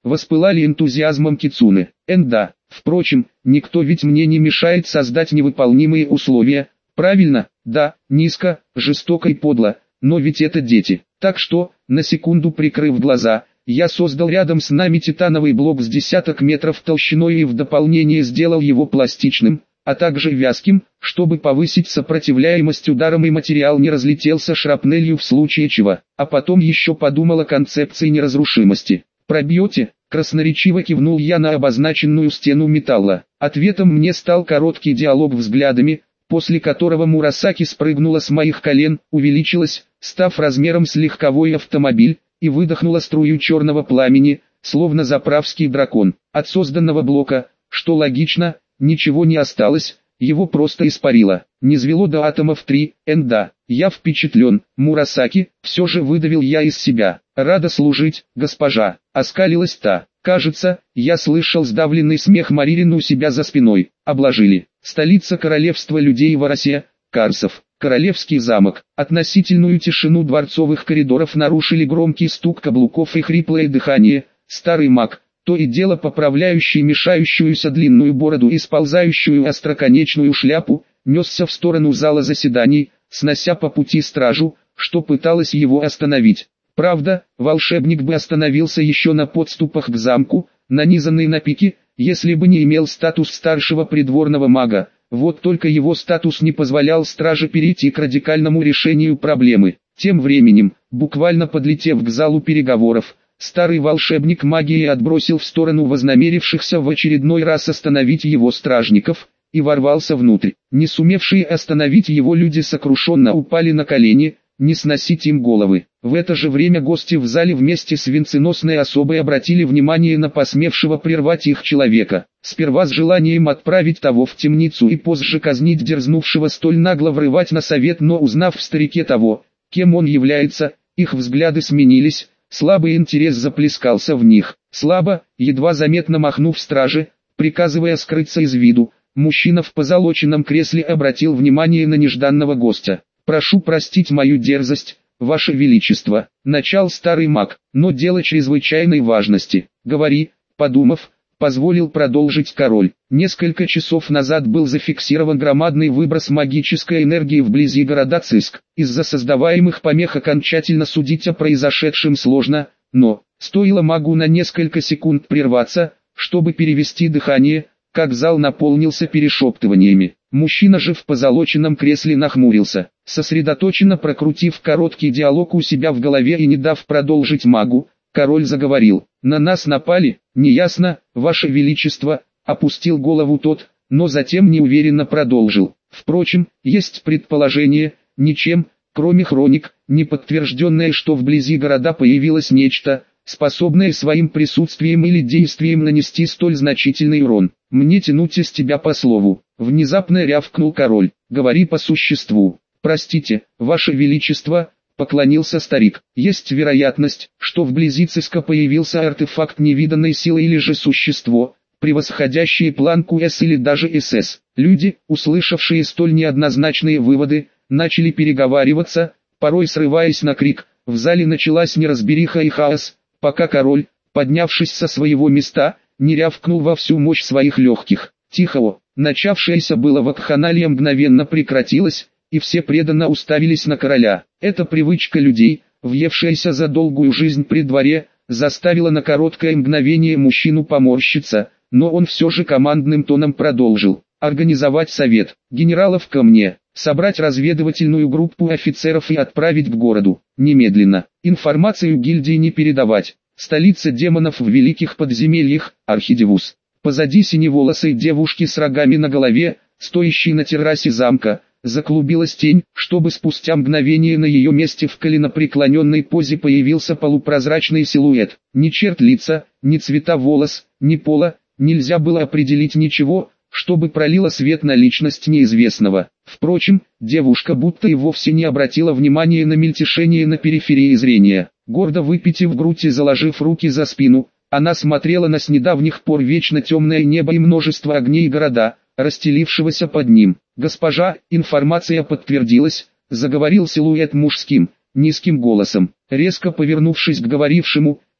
воспылали энтузиазмом кицуне. Энда. Впрочем, никто ведь мне не мешает создать невыполнимые условия. Правильно? Да, низко, жестоко и подло, но ведь это дети. Так что, на секунду прикрыв глаза, я создал рядом с нами титановый блок с десяток метров толщиной и в дополнение сделал его пластичным, а также вязким, чтобы повысить сопротивляемость ударам и материал не разлетелся шрапнелью в случае чего. А потом еще подумал о концепции неразрушимости. «Пробьете?» – красноречиво кивнул я на обозначенную стену металла. Ответом мне стал короткий диалог взглядами, после которого Мурасаки спрыгнула с моих колен, увеличилась, став размером с легковой автомобиль, и выдохнула струю черного пламени, словно заправский дракон. От созданного блока, что логично, ничего не осталось, его просто испарило. Низвело до атомов три, энда. Я впечатлен, Мурасаки, все же выдавил я из себя. Рада служить, госпожа. Оскалилась та. Кажется, я слышал сдавленный смех Маририн у себя за спиной. Обложили. Столица королевства людей в Оросе, Карсов. Королевский замок. Относительную тишину дворцовых коридоров нарушили громкий стук каблуков и хриплое дыхание. Старый маг, то и дело поправляющий мешающуюся длинную бороду и сползающую остроконечную шляпу, несся в сторону зала заседаний, снося по пути стражу, что пыталась его остановить. Правда, волшебник бы остановился еще на подступах к замку, нанизанный на пике, если бы не имел статус старшего придворного мага. Вот только его статус не позволял страже перейти к радикальному решению проблемы. Тем временем, буквально подлетев к залу переговоров, старый волшебник магии отбросил в сторону вознамерившихся в очередной раз остановить его стражников, и ворвался внутрь. Не сумевшие остановить его люди сокрушенно упали на колени, не сносить им головы. В это же время гости в зале вместе с венценосной особой обратили внимание на посмевшего прервать их человека. Сперва с желанием отправить того в темницу и позже казнить дерзнувшего столь нагло врывать на совет, но узнав в старике того, кем он является, их взгляды сменились, слабый интерес заплескался в них. Слабо, едва заметно махнув страже, приказывая скрыться из виду, мужчина в позолоченном кресле обратил внимание на нежданного гостя. «Прошу простить мою дерзость, ваше величество», — начал старый маг, «но дело чрезвычайной важности. Говори», — подумав, позволил продолжить король. Несколько часов назад был зафиксирован громадный выброс магической энергии вблизи города Циск. Из-за создаваемых помех окончательно судить о произошедшем сложно, но, стоило магу на несколько секунд прерваться, чтобы перевести дыхание, как зал наполнился перешептываниями. Мужчина же в позолоченном кресле нахмурился, сосредоточенно прокрутив короткий диалог у себя в голове и не дав продолжить магу, король заговорил. «На нас напали, неясно, ваше величество», — опустил голову тот, но затем неуверенно продолжил. «Впрочем, есть предположение, ничем, кроме хроник, не подтвержденное, что вблизи города появилось нечто, способное своим присутствием или действием нанести столь значительный урон. Мне тянуть из тебя по слову». Внезапно рявкнул король. «Говори по существу». «Простите, ваше величество», — поклонился старик. «Есть вероятность, что вблизи Циска появился артефакт невиданной силы или же существо, превосходящее планку С или даже СС». Люди, услышавшие столь неоднозначные выводы, начали переговариваться, порой срываясь на крик. В зале началась неразбериха и хаос, пока король, поднявшись со своего места, не рявкнул во всю мощь своих легких. «Тихо!» Начавшееся было вакханалия мгновенно прекратилось, и все преданно уставились на короля. Эта привычка людей, въевшаяся за долгую жизнь при дворе, заставила на короткое мгновение мужчину поморщиться, но он все же командным тоном продолжил. «Организовать совет генералов ко мне, собрать разведывательную группу офицеров и отправить к городу. Немедленно. Информацию гильдии не передавать. Столица демонов в великих подземельях, Архидевус». Позади синеволосой девушки с рогами на голове, стоящей на террасе замка, заклубилась тень, чтобы спустя мгновение на ее месте в коленопреклоненной позе появился полупрозрачный силуэт. Ни черт лица, ни цвета волос, ни пола, нельзя было определить ничего, чтобы пролило свет на личность неизвестного. Впрочем, девушка будто и вовсе не обратила внимания на мельтешение на периферии зрения. Гордо выпитив грудь и заложив руки за спину, она смотрела на с недавних пор вечно темное небо и множество огней города, расстелившегося под ним. «Госпожа, информация подтвердилась», — заговорил силуэт мужским, низким голосом. Резко повернувшись к говорившему,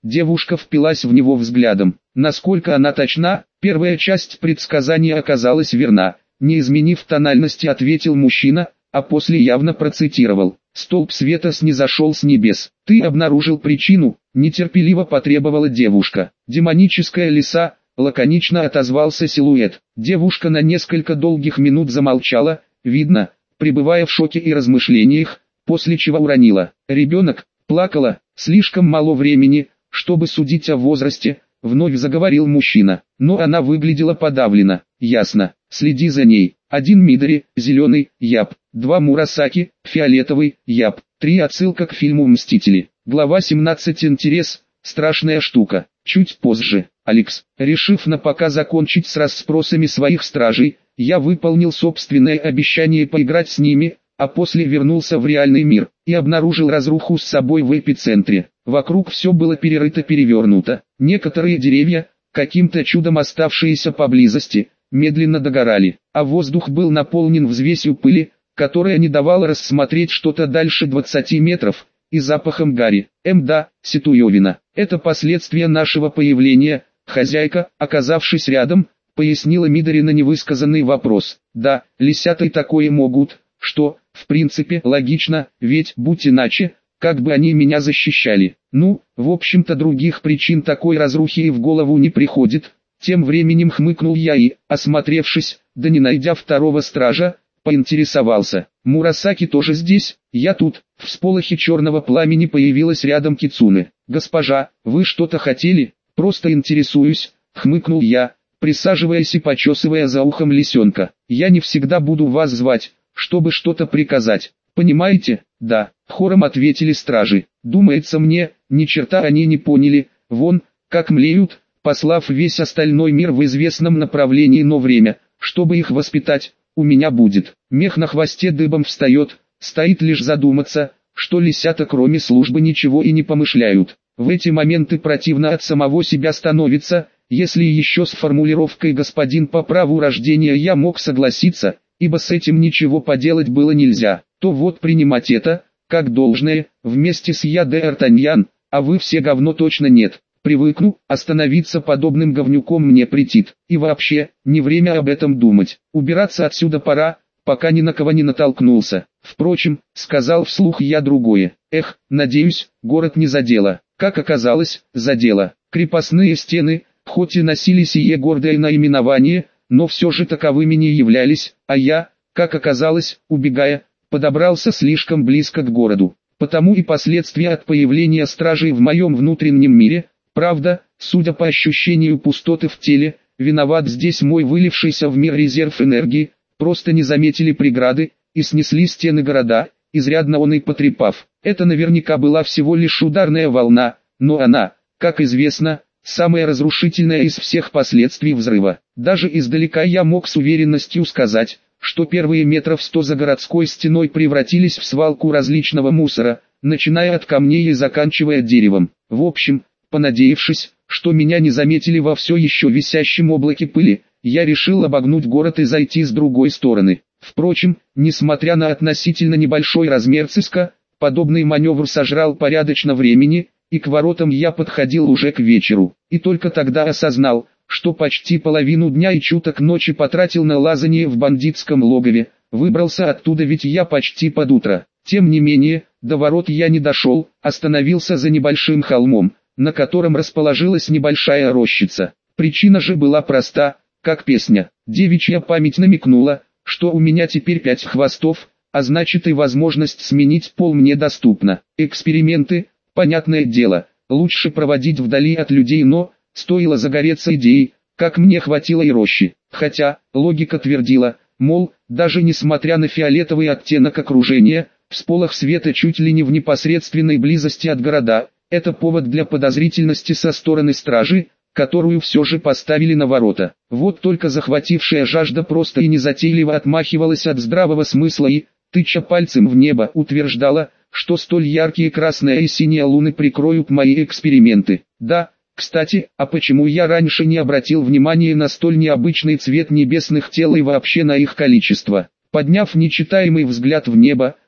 Девушка впилась в него взглядом. Насколько она точна, первая часть предсказания оказалась верна. Не изменив тональности, ответил мужчина, а после явно процитировал. Столб света снизошел с небес. Ты обнаружил причину, нетерпеливо потребовала девушка. Демоническая лиса, лаконично отозвался силуэт. Девушка на несколько долгих минут замолчала, видно, пребывая в шоке и размышлениях, после чего уронила. Ребенок, плакала, слишком мало времени, чтобы судить о возрасте, вновь заговорил мужчина. Но она выглядела подавлена. Ясно, следи за ней. Один Мидори, зеленый, яб. Два Мурасаки, фиолетовый, яб. Три отсылка к фильму «Мстители». Глава семнадцать. Интерес, страшная штука. Чуть позже, Алекс, решив на пока закончить с расспросами своих стражей, я выполнил собственное обещание поиграть с ними, а после вернулся в реальный мир, и обнаружил разруху с собой в эпицентре. Вокруг все было перерыто-перевернуто, некоторые деревья, каким-то чудом оставшиеся поблизости, медленно догорали, а воздух был наполнен взвесью пыли, которая не давала рассмотреть что-то дальше двадцати метров, и запахом гари. Мда, Ситуевина, это последствия нашего появления, хозяйка, оказавшись рядом, пояснила Мидори на невысказанный вопрос. Да, лисята такое могут, что, в принципе, логично, ведь, будь иначе, как бы они меня защищали. Ну, в общем-то других причин такой разрухи и в голову не приходит. Тем временем хмыкнул я и, осмотревшись, да не найдя второго стража, поинтересовался. Мурасаки тоже здесь? Я тут. В всполохе черного пламени появилась рядом Кицуне. Госпожа, вы что-то хотели? Просто интересуюсь, хмыкнул я, присаживаясь и почесывая за ухом лисенка. Я не всегда буду вас звать, чтобы что-то приказать. Понимаете? Да, хором ответили стражи. Думается мне, ни черта они не поняли, вон, как млеют, послав весь остальной мир в известном направлении, но время, чтобы их воспитать, у меня будет. Мех на хвосте дыбом встает, стоит лишь задуматься, что лисята кроме службы ничего и не помышляют. В эти моменты противно от самого себя становится, если еще с формулировкой «господин по праву рождения» я мог согласиться, ибо с этим ничего поделать было нельзя, то вот принимать это, как должное, вместе с я де Артаньян, а вы все говно точно нет. Привыкну, остановиться подобным говнюком мне претит. И вообще, не время об этом думать. Убираться отсюда пора, пока ни на кого не натолкнулся. Впрочем, сказал вслух я другое. Эх, надеюсь, город не задело. Как оказалось, задело. Крепостные стены, хоть и носили сие гордое наименование, но все же таковыми не являлись, а я, как оказалось, убегая, подобрался слишком близко к городу. Потому и последствия от появления стражей в моем внутреннем мире. Правда, судя по ощущению пустоты в теле, виноват здесь мой вылившийся в мир резерв энергии, просто не заметили преграды, и снесли стены города, изрядно он и потрепав. Это наверняка была всего лишь ударная волна, но она, как известно, самая разрушительная из всех последствий взрыва. Даже издалека я мог с уверенностью сказать, что первые метров сто за городской стеной превратились в свалку различного мусора, начиная от камней и заканчивая деревом. В общем, понадеявшись, что меня не заметили во все еще висящем облаке пыли, я решил обогнуть город и зайти с другой стороны. Впрочем, несмотря на относительно небольшой размер циска, подобный маневр сожрал порядочно времени, и к воротам я подходил уже к вечеру. И только тогда осознал, что почти половину дня и чуток ночи потратил на лазание в бандитском логове, выбрался оттуда ведь я почти под утро. Тем не менее, до ворот я не дошел, остановился за небольшим холмом, на котором расположилась небольшая рощица. Причина же была проста, как песня. Девичья память намекнула, что у меня теперь пять хвостов, а значит и возможность сменить пол мне доступна. Эксперименты, понятное дело, лучше проводить вдали от людей, но стоило загореться идеей, как мне хватило и рощи. Хотя, логика твердила, мол, даже несмотря на фиолетовый оттенок окружения, всполох света чуть ли не в непосредственной близости от города, это повод для подозрительности со стороны стражи, которую все же поставили на ворота. Вот только захватившая жажда просто и незатейливо отмахивалась от здравого смысла и, тыча пальцем в небо, утверждала, что столь яркие красная и синяя луны прикроют мои эксперименты. Да, кстати, а почему я раньше не обратил внимания на столь необычный цвет небесных тел и вообще на их количество? Подняв нечитаемый взгляд в небо,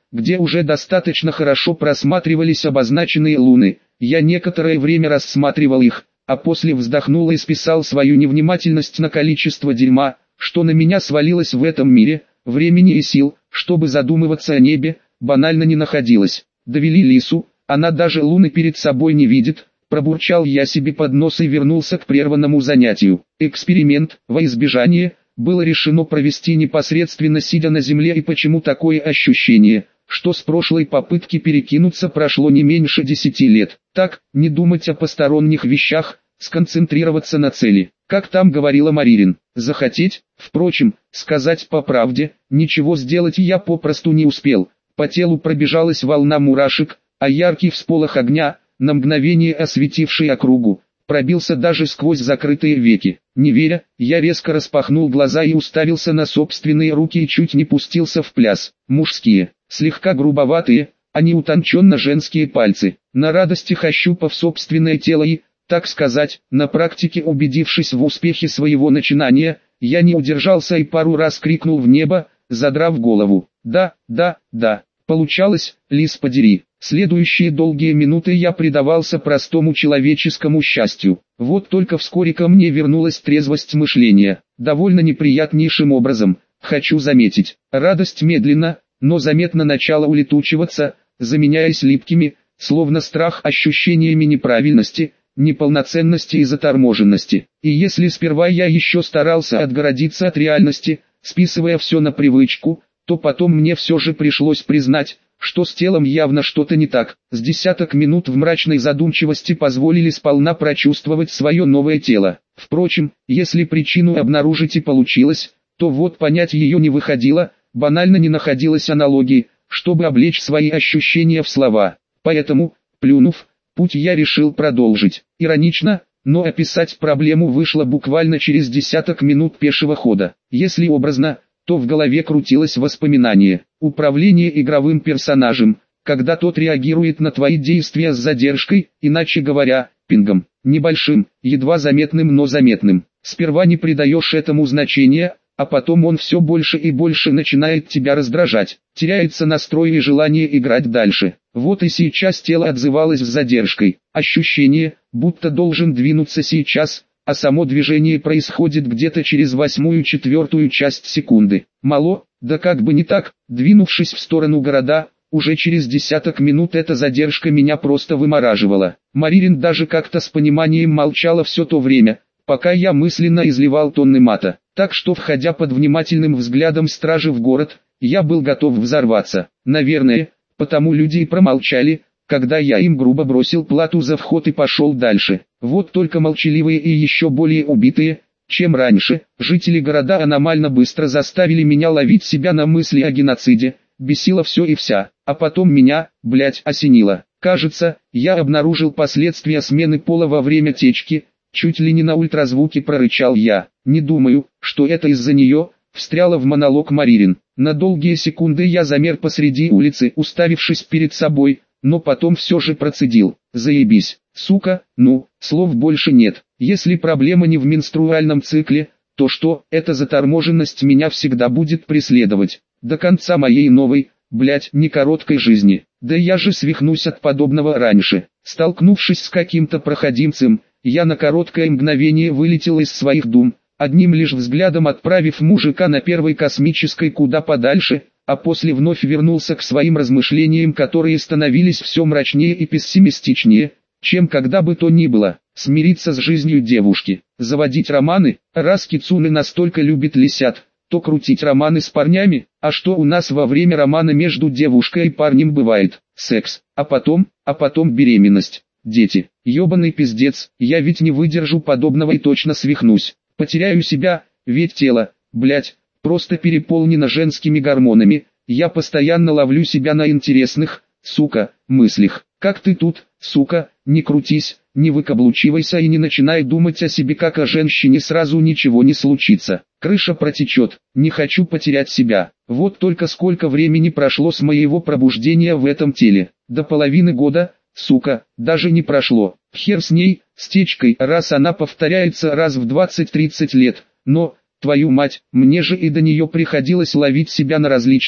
где уже достаточно хорошо просматривались обозначенные луны. Я некоторое время рассматривал их, а после вздохнул и списал свою невнимательность на количество дерьма, что на меня свалилось в этом мире. Времени и сил, чтобы задумываться о небе, банально не находилось. Довели лису, она даже луны перед собой не видит. Пробурчал я себе под нос и вернулся к прерванному занятию. Эксперимент, во избежание, было решено провести непосредственно сидя на земле, и почему такое ощущение, что с прошлой попытки перекинуться прошло не меньше десяти лет. Так, не думать о посторонних вещах, сконцентрироваться на цели. Как там говорила Маририн, захотеть, впрочем, сказать по правде, ничего сделать я попросту не успел. По телу пробежалась волна мурашек, а яркий всполох огня, на мгновение осветивший округу, пробился даже сквозь закрытые веки. Не веря, я резко распахнул глаза и уставился на собственные руки и чуть не пустился в пляс. Мужские, слегка грубоватые, а не утонченно женские пальцы. На радостях ощупав собственное тело и, так сказать, на практике убедившись в успехе своего начинания, я не удержался и пару раз крикнул в небо, задрав голову. Да, да, да, получалось, лис подери. Следующие долгие минуты я предавался простому человеческому счастью. Вот только вскоре ко мне вернулась трезвость мышления. Довольно неприятнейшим образом, хочу заметить. Радость медленно, но заметно начала улетучиваться, заменяясь липкими, словно страх, ощущениями неправильности, неполноценности и заторможенности. И если сперва я еще старался отгородиться от реальности, списывая все на привычку, то потом мне все же пришлось признать, что с телом явно что-то не так. С десяток минут в мрачной задумчивости позволили сполна прочувствовать свое новое тело. Впрочем, если причину обнаружить и получилось, то вот понять ее не выходило, банально не находилось аналогии, чтобы облечь свои ощущения в слова. Поэтому, плюнув, путь я решил продолжить. Иронично, но описать проблему вышло буквально через десяток минут пешего хода. Если образно, то в голове крутилось воспоминание. Управление игровым персонажем, когда тот реагирует на твои действия с задержкой, иначе говоря, пингом. Небольшим, едва заметным, но заметным. Сперва не придаешь этому значения, а потом он все больше и больше начинает тебя раздражать. Теряется настрой и желание играть дальше. Вот и сейчас тело отзывалось с задержкой. Ощущение, будто должен двинуться сейчас, а само движение происходит где-то через восьмую четвертую часть секунды. Мало, да как бы не так, двинувшись в сторону города, уже через десяток минут эта задержка меня просто вымораживала. Маририн даже как-то с пониманием молчала все то время, пока я мысленно изливал тонны мата. Так что, входя под внимательным взглядом стражи в город, я был готов взорваться. Наверное, потому люди и промолчали, когда я им грубо бросил плату за вход и пошел дальше. Вот только молчаливые и еще более убитые, чем раньше, жители города аномально быстро заставили меня ловить себя на мысли о геноциде. Бесило все и вся, а потом меня, блять, осенило. Кажется, я обнаружил последствия смены пола во время течки. Чуть ли не на ультразвуке прорычал я. Не думаю, что это из-за нее, встряла в монолог Маририн. На долгие секунды я замер посреди улицы, уставившись перед собой, но потом все же процедил. Заебись, сука, ну, слов больше нет. Если проблема не в менструальном цикле, то что, эта заторможенность меня всегда будет преследовать. До конца моей новой, блять, не короткой жизни. Да я же свихнусь от подобного раньше. Столкнувшись с каким-то проходимцем, я на короткое мгновение вылетел из своих дум, одним лишь взглядом отправив мужика на первой космической куда подальше, а после вновь вернулся к своим размышлениям, которые становились все мрачнее и пессимистичнее, чем когда бы то ни было. Смириться с жизнью девушки, заводить романы, раз Кицуне настолько любит лисят, то крутить романы с парнями, а что у нас во время романа между девушкой и парнем бывает? Секс, а потом, а потом беременность. Дети, ёбаный пиздец, я ведь не выдержу подобного и точно свихнусь, потеряю себя, ведь тело, блять, просто переполнено женскими гормонами, я постоянно ловлю себя на интересных, сука, мыслях. Как ты тут, сука, не крутись, не выкаблучивайся и не начинай думать о себе как о женщине, сразу ничего не случится. Крыша протечет, не хочу потерять себя. Вот только сколько времени прошло с моего пробуждения в этом теле, до половины года. Сука, даже не прошло. Хер с ней, с течкой, раз она повторяется раз в двадцать-тридцать лет. Но, твою мать, мне же и до нее приходилось ловить себя на различных,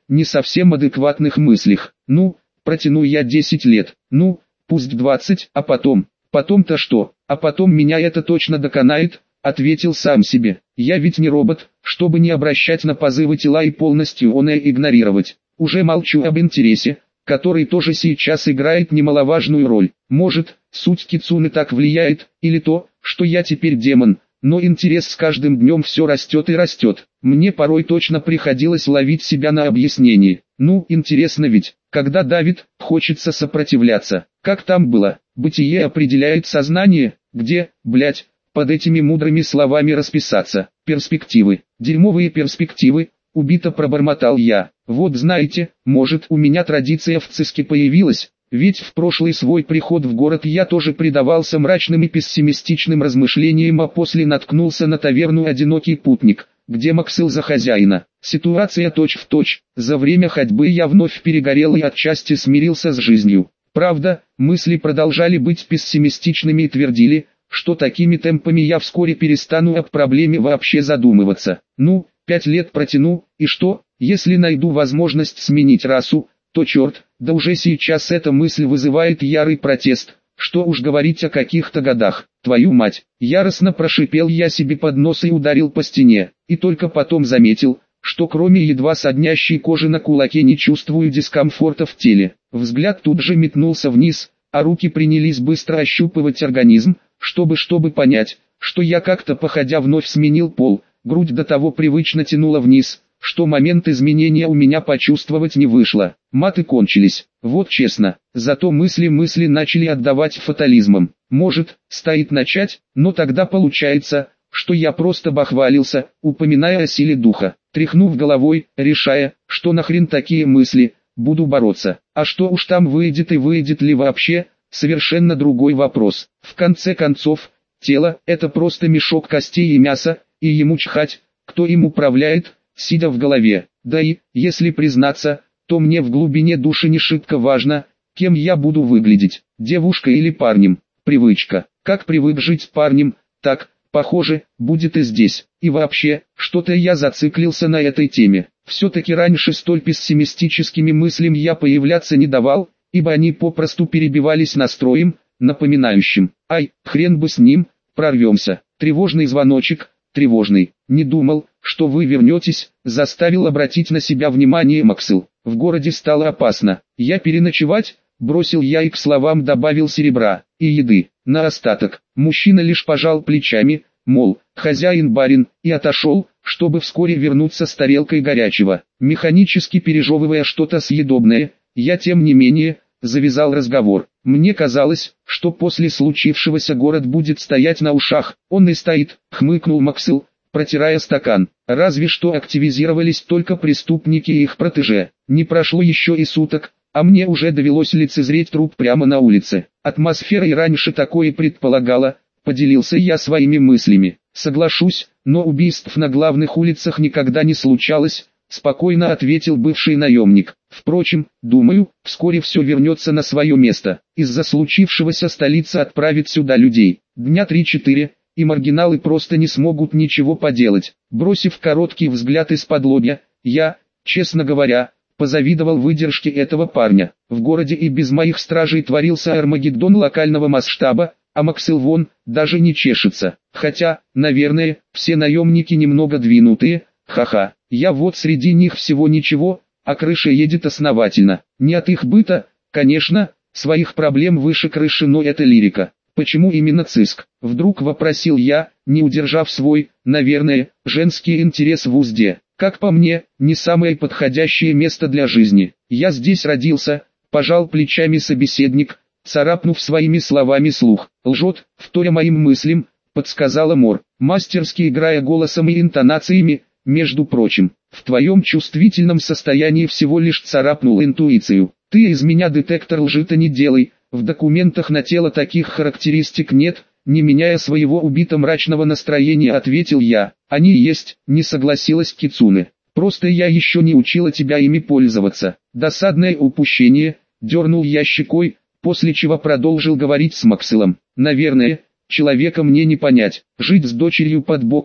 не совсем адекватных мыслях. Ну, протяну я десять лет, ну, пусть двадцать, а потом, потом-то что, а потом меня это точно доконает, ответил сам себе. Я ведь не робот, чтобы не обращать на позывы тела и полностью оное игнорировать. Уже молчу об интересе, который тоже сейчас играет немаловажную роль. Может, суть кицуны так влияет, или то, что я теперь демон, но интерес с каждым днем все растет и растет. Мне порой точно приходилось ловить себя на объяснении. Ну, интересно ведь, когда давит, хочется сопротивляться. Как там было? Бытие определяет сознание, где, блять, под этими мудрыми словами расписаться. Перспективы, дерьмовые перспективы, убито пробормотал я. Вот знаете, может у меня традиция в циске появилась, ведь в прошлый свой приход в город я тоже предавался мрачным и пессимистичным размышлениям, а после наткнулся на таверну «Одинокий путник», где Максил за хозяина. Ситуация точь-в-точь, за время ходьбы я вновь перегорел и отчасти смирился с жизнью. Правда, мысли продолжали быть пессимистичными и твердили, что такими темпами я вскоре перестану об проблеме вообще задумываться. Ну, пять лет протяну, и что, если найду возможность сменить расу, то черт, да уже сейчас эта мысль вызывает ярый протест, что уж говорить о каких-то годах. Твою мать, яростно прошипел я себе под нос и ударил по стене, и только потом заметил, что кроме едва соднящей кожи на кулаке не чувствую дискомфорта в теле. Взгляд тут же метнулся вниз, а руки принялись быстро ощупывать организм, чтобы чтобы понять, что я как-то походя вновь сменил пол. Грудь до того привычно тянула вниз, что момент изменения у меня почувствовать не вышло. Маты кончились, вот честно, зато мысли-мысли начали отдавать фатализмом. Может, стоит начать, но тогда получается, что я просто бахвалился, упоминая о силе духа. Тряхнув головой, решая, что нахрен такие мысли, буду бороться. А что уж там выйдет и выйдет ли вообще, совершенно другой вопрос. В конце концов, тело – это просто мешок костей и мяса, и ему чхать, кто им управляет, сидя в голове. Да и, если признаться, то мне в глубине души не шибко важно, кем я буду выглядеть, девушкой или парнем. Привычка. Как привык жить парнем, так, похоже, будет и здесь. И вообще, что-то я зациклился на этой теме. Все-таки раньше столь пессимистическими мыслями я появляться не давал, ибо они попросту перебивались настроем, напоминающим: «Ай, хрен бы с ним, прорвемся». Тревожный звоночек, тревожный. «Не думал, что вы вернетесь», заставил обратить на себя внимание Максил. В городе стало опасно. Я переночевать, бросил я и к словам добавил серебра и еды на остаток. Мужчина лишь пожал плечами, мол, хозяин-барин, и отошел, чтобы вскоре вернуться с тарелкой горячего. Механически пережевывая что-то съедобное, я тем не менее завязал разговор. Мне казалось, что после случившегося город будет стоять на ушах. Он и стоит, хмыкнул Максил, протирая стакан. Разве что активизировались только преступники и их протеже. Не прошло еще и суток, а мне уже довелось лицезреть труп прямо на улице. Атмосфера и раньше такое предполагала, поделился я своими мыслями. Соглашусь, но убийств на главных улицах никогда не случалось, спокойно ответил бывший наемник. Впрочем, думаю, вскоре все вернется на свое место. Из-за случившегося столица отправит сюда людей. Дня три-четыре, и маргиналы просто не смогут ничего поделать. Бросив короткий взгляд из-под лобья, я, честно говоря, позавидовал выдержке этого парня. В городе и без моих стражей творился Армагеддон локального масштаба, а Максил вон, даже не чешется. Хотя, наверное, все наемники немного двинутые, ха-ха. Я вот среди них всего ничего, а крыша едет основательно. Не от их быта, конечно, своих проблем выше крыши, но это лирика. Почему именно ЦИСК? Вдруг вопросил я, не удержав свой, наверное, женский интерес в узде. Как по мне, не самое подходящее место для жизни. Я здесь родился, пожал плечами собеседник, царапнув своими словами слух. Лжет, вторя моим мыслям, подсказала Мор, мастерски играя голосом и интонациями. Между прочим, в твоем чувствительном состоянии всего лишь царапнул интуицию. Ты из меня детектор лжи-то не делай, в документах на тело таких характеристик нет, не меняя своего убито мрачного настроения, ответил я. Они есть, не согласилась Кицуне. Просто я еще не учила тебя ими пользоваться. Досадное упущение, дернул я щекой, после чего продолжил говорить с Максилом. Наверное, человека мне не понять, жить с дочерью под боком,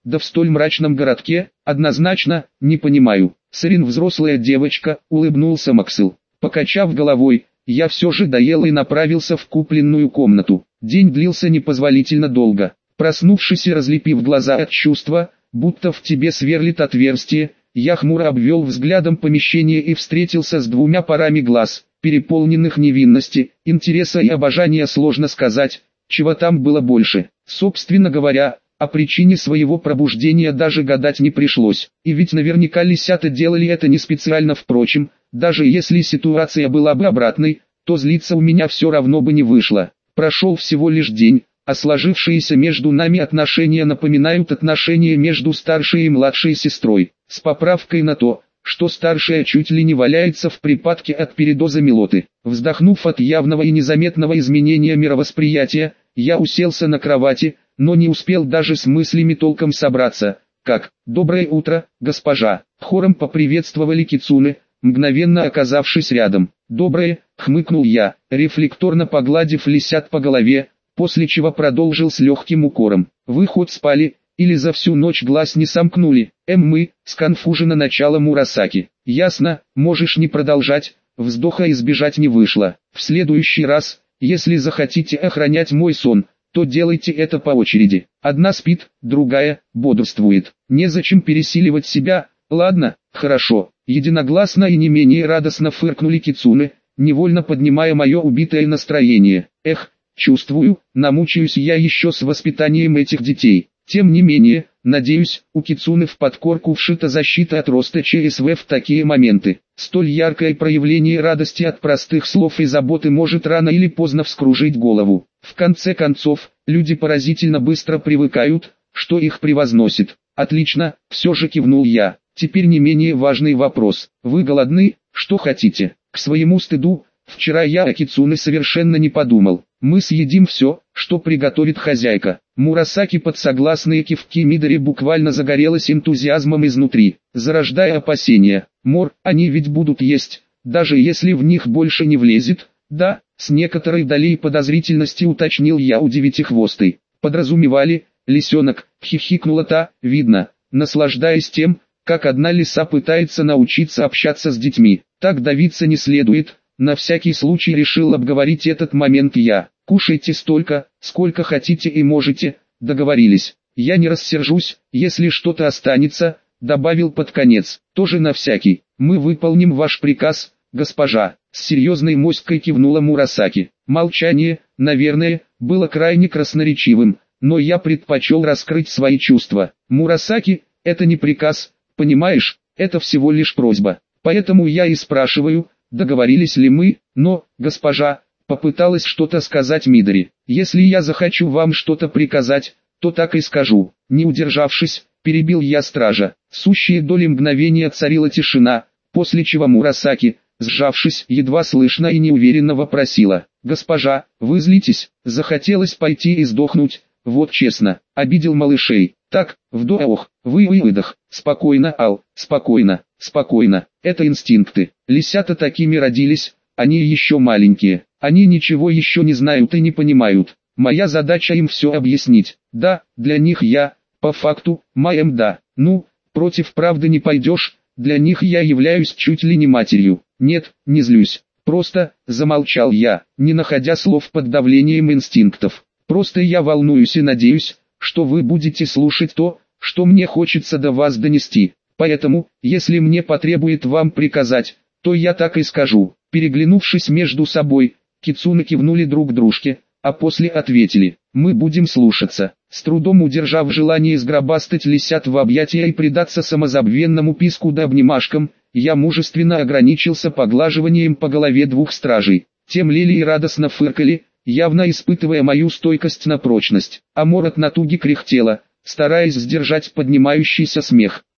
Да в столь мрачном городке, однозначно, не понимаю. Сарин взрослая девочка, улыбнулся Максил. Покачав головой, я все же доел и направился в купленную комнату. День длился непозволительно долго. Проснувшись и разлепив глаза от чувства, будто в тебе сверлит отверстие, я хмуро обвел взглядом помещение и встретился с двумя парами глаз, переполненных невинности, интереса и обожания. Сложно сказать, чего там было больше. Собственно говоря, о причине своего пробуждения даже гадать не пришлось. И ведь наверняка лисята делали это не специально. Впрочем, даже если ситуация была бы обратной, то злиться у меня все равно бы не вышло. Прошел всего лишь день, а сложившиеся между нами отношения напоминают отношения между старшей и младшей сестрой, с поправкой на то, что старшая чуть ли не валяется в припадке от передоза мелоты. Вздохнув от явного и незаметного изменения мировосприятия, я уселся на кровати, но не успел даже с мыслями толком собраться, как «Доброе утро, госпожа!» Хором поприветствовали кицуне, мгновенно оказавшись рядом. «Доброе!» — хмыкнул я, рефлекторно погладив лисят по голове, после чего продолжил с легким укором. «Вы хоть спали, или за всю ночь глаз не сомкнули?» «Эм мы», — сконфужено начало Мурасаки. «Ясно, можешь не продолжать», вздоха избежать не вышло. «В следующий раз, если захотите охранять мой сон, то делайте это по очереди. Одна спит, другая бодрствует. Незачем пересиливать себя». «Ладно, хорошо». Единогласно и не менее радостно фыркнули кицуне, невольно поднимая мое убитое настроение. Эх, чувствую, намучаюсь я еще с воспитанием этих детей. Тем не менее, надеюсь, у кицуне в подкорку вшита защита от роста ЧСВ в такие моменты. Столь яркое проявление радости от простых слов и заботы может рано или поздно вскружить голову. В конце концов, люди поразительно быстро привыкают, что их превозносит. «Отлично», все же кивнул я. «Теперь не менее важный вопрос. Вы голодны? Что хотите?» К своему стыду, вчера я о кицуне совершенно не подумал. «Мы съедим все, что приготовит хозяйка». Мурасаки под согласные кивки Мидори буквально загорелась энтузиазмом изнутри, зарождая опасения. «Мор, они ведь будут есть, даже если в них больше не влезет?» «Да», с некоторой долей подозрительности уточнил я у девятихвостой. «Подразумевали, лисенок», хихикнула та, видно, наслаждаясь тем, как одна лиса пытается научиться общаться с детьми. «Так давиться не следует», на всякий случай решил обговорить этот момент я. «Кушайте столько, сколько хотите и можете», договорились. «Я не рассержусь, если что-то останется», добавил под конец. «Тоже на всякий. Мы выполним ваш приказ, госпожа», с серьезной моськой кивнула Мурасаки. Молчание, наверное, было крайне красноречивым, но я предпочел раскрыть свои чувства. «Мурасаки, это не приказ, понимаешь, это всего лишь просьба. Поэтому я и спрашиваю, договорились ли мы?» «Но, госпожа», попыталась что-то сказать Мидори. «Если я захочу вам что-то приказать, то так и скажу». Не удержавшись, перебил я стража. Сущие доли мгновения царила тишина, после чего Мурасаки, сжавшись, едва слышно и неуверенно вопросила: «Госпожа, вы злитесь?» Захотелось пойти и сдохнуть, вот честно. Обидел малышей. «Так, вдох, вы и выдох. Спокойно, Ал, спокойно, спокойно. Это инстинкты. Лисята такими родились, они еще маленькие. Они ничего еще не знают и не понимают. Моя задача им все объяснить. Да, для них я, по факту, маем да. Ну, против правды не пойдешь, для них я являюсь чуть ли не матерью. Нет, не злюсь. Просто», замолчал я, не находя слов под давлением инстинктов. «Просто я волнуюсь и надеюсь, что вы будете слушать то, что мне хочется до вас донести. Поэтому, если мне потребует вам приказать, то я так и скажу». Переглянувшись между собой, кицуне кивнули друг дружке, а после ответили: «Мы будем слушаться». С трудом удержав желание сгробастать лисят в объятия и предаться самозабвенному писку да обнимашкам, я мужественно ограничился поглаживанием по голове двух стражей. Тем лилии радостно фыркали, явно испытывая мою стойкость на прочность, а Мор от натуги кряхтела, стараясь сдержать поднимающийся смех.